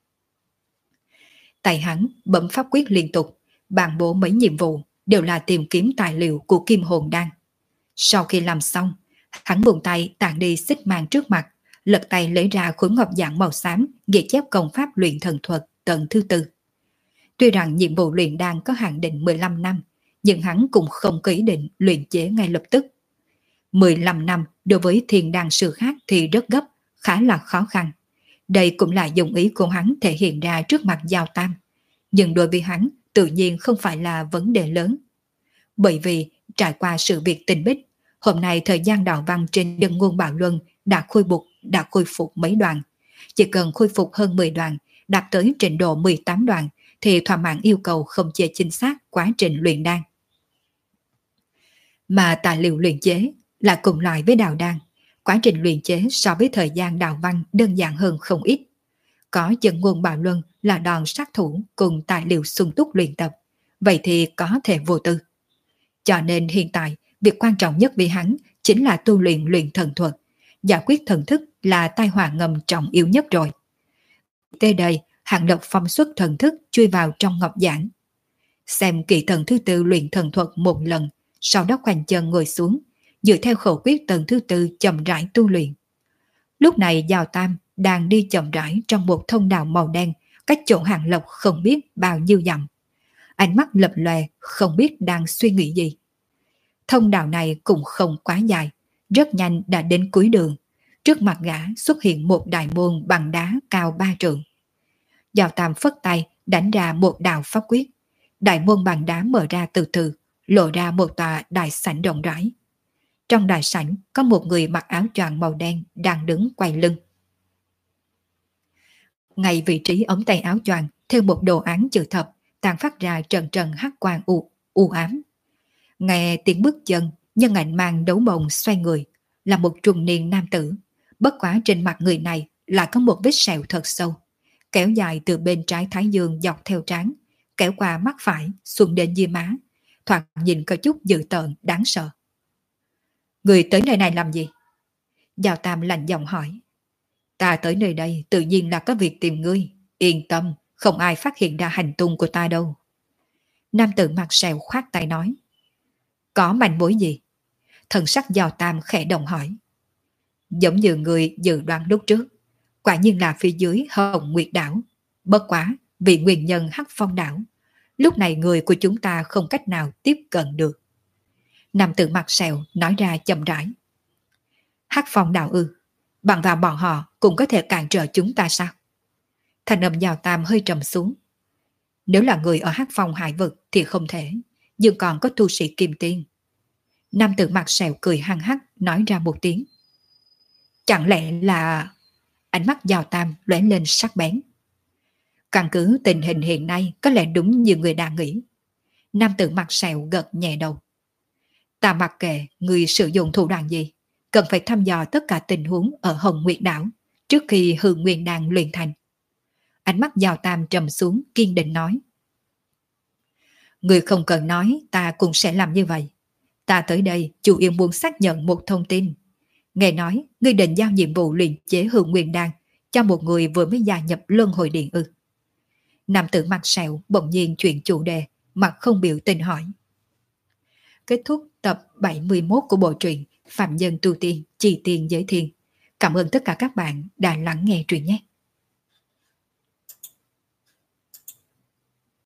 [SPEAKER 1] Tay hắn bấm pháp quyết liên tục, bàn bố mấy nhiệm vụ đều là tìm kiếm tài liệu của Kim Hồn Đan. Sau khi làm xong, hắn buông tay tàn đi xích mang trước mặt, lật tay lấy ra khối ngọc giản màu xám ghi chép công pháp luyện thần thuật tầng thứ tư. Tuy rằng nhiệm vụ luyện đan có hạn định mười lăm năm, nhưng hắn cũng không có ý định luyện chế ngay lập tức. mười lăm năm đối với thiền đan sư khác thì rất gấp, khá là khó khăn. Đây cũng là dụng ý của hắn thể hiện ra trước mặt Giao Tam. Nhưng đối với hắn tự nhiên không phải là vấn đề lớn. Bởi vì trải qua sự việc tình bích, hôm nay thời gian đạo văn trên dân ngôn Bảo Luân đã khôi phục, đã khôi phục mấy đoạn. Chỉ cần khôi phục hơn mười đoạn, đạt tới trình độ mười tám đoạn thì thỏa mãn yêu cầu không chế chính xác quá trình luyện đan. Mà tài liệu luyện chế là cùng loại với đào đan, quá trình luyện chế so với thời gian đào văn đơn giản hơn không ít. có Chân Ngôn Bạo Luân là đòn sát thủ cùng tài liệu sung túc luyện tập, vậy thì có thể vô tư. Cho nên hiện tại, việc quan trọng nhất với hắn chính là tu luyện luyện thần thuật. Giải quyết thần thức là tai họa ngầm trọng yếu nhất rồi. Tới đây, Hàng Lập phong xuất thần thức chui vào trong ngọc giảng. Xem kỳ thần thứ tư luyện thần thuật một lần, sau đó khoanh chân ngồi xuống, dựa theo khẩu quyết tầng thứ tư chậm rãi tu luyện. Lúc này Giao Tam đang đi chậm rãi trong một thông đạo màu đen, cách chỗ Hàng Lập không biết bao nhiêu dặm. Ánh mắt lập lòe, không biết đang suy nghĩ gì. Thông đạo này cũng không quá dài, rất nhanh đã đến cuối đường. Trước mặt gã xuất hiện một đại môn bằng đá cao ba trượng. Giao Tam phất tay đánh ra một đạo pháp quyết. Đại môn bằng đá mở ra từ từ, lộ ra một tòa đại sảnh rộng rãi. Trong đại sảnh có một người mặc áo choàng màu đen đang đứng quay lưng. Ngay vị trí ống tay áo choàng theo một đồ án chữ thập tàn phát ra trần trần hắc quang u, u ám. Nghe tiếng bước chân, nhân ảnh mang đấu bồng xoay người, là một trung niên nam tử. Bất quá trên mặt người này lại có một vết sẹo thật sâu, kéo dài từ bên trái thái dương dọc theo trán, kéo qua mắt phải xuống đến dưới má, thoạt nhìn có chút dữ tợn đáng sợ. Người tới nơi này làm gì? Giao Tam lạnh giọng hỏi. Ta tới nơi đây tự nhiên là có việc tìm ngươi, yên tâm, không ai phát hiện ra hành tung của ta đâu. Nam tử mặt sẹo khoát tay nói. Có manh mối gì? Thần sắc Giao Tam khẽ động hỏi. Giống như người dự đoán lúc trước, quả nhiên là phía dưới Hồng Nguyệt đảo. Bất quá vì nguyên nhân Hắc Phong đảo, lúc này người của chúng ta không cách nào tiếp cận được. Nam tử mặt sẹo nói ra chậm rãi. Hắc Phong đảo ư? Bằng vào bọn họ cũng có thể cản trở chúng ta sao? Thành âm Giao Tam hơi trầm xuống. Nếu là người ở Hắc Phong hải vực thì không thể, nhưng còn có tu sĩ kim tiên. Nam tử mặt sẹo cười hăng hắc nói ra một tiếng. Chẳng lẽ là... Ánh mắt Giao Tam lóe lên sắc bén. Căn cứ tình hình hiện nay có lẽ đúng như người đang nghĩ. Nam tử mặt sẹo gật nhẹ đầu. Ta mặc kệ người sử dụng thủ đoạn gì, cần phải thăm dò tất cả tình huống ở Hồng Nguyệt đảo trước khi Hư Nguyên Đan luyện thành. Ánh mắt Giao Tam trầm xuống kiên định nói. Người không cần nói, ta cũng sẽ làm như vậy. Ta tới đây chủ yếu muốn xác nhận một thông tin. Nghe nói ngươi định giao nhiệm vụ luyện chế Hư Nguyên Đan cho một người vừa mới gia nhập Luân Hồi Điện ư? Nam tử mặt sẹo bỗng nhiên chuyển chủ đề, mặt không biểu tình hỏi. Kết thúc tập bảy mươi mốt của bộ truyện Phạm Nhân Tu Tiên Chi Tiên Giới Thiên. Cảm ơn tất cả các bạn đã lắng nghe truyện nhé.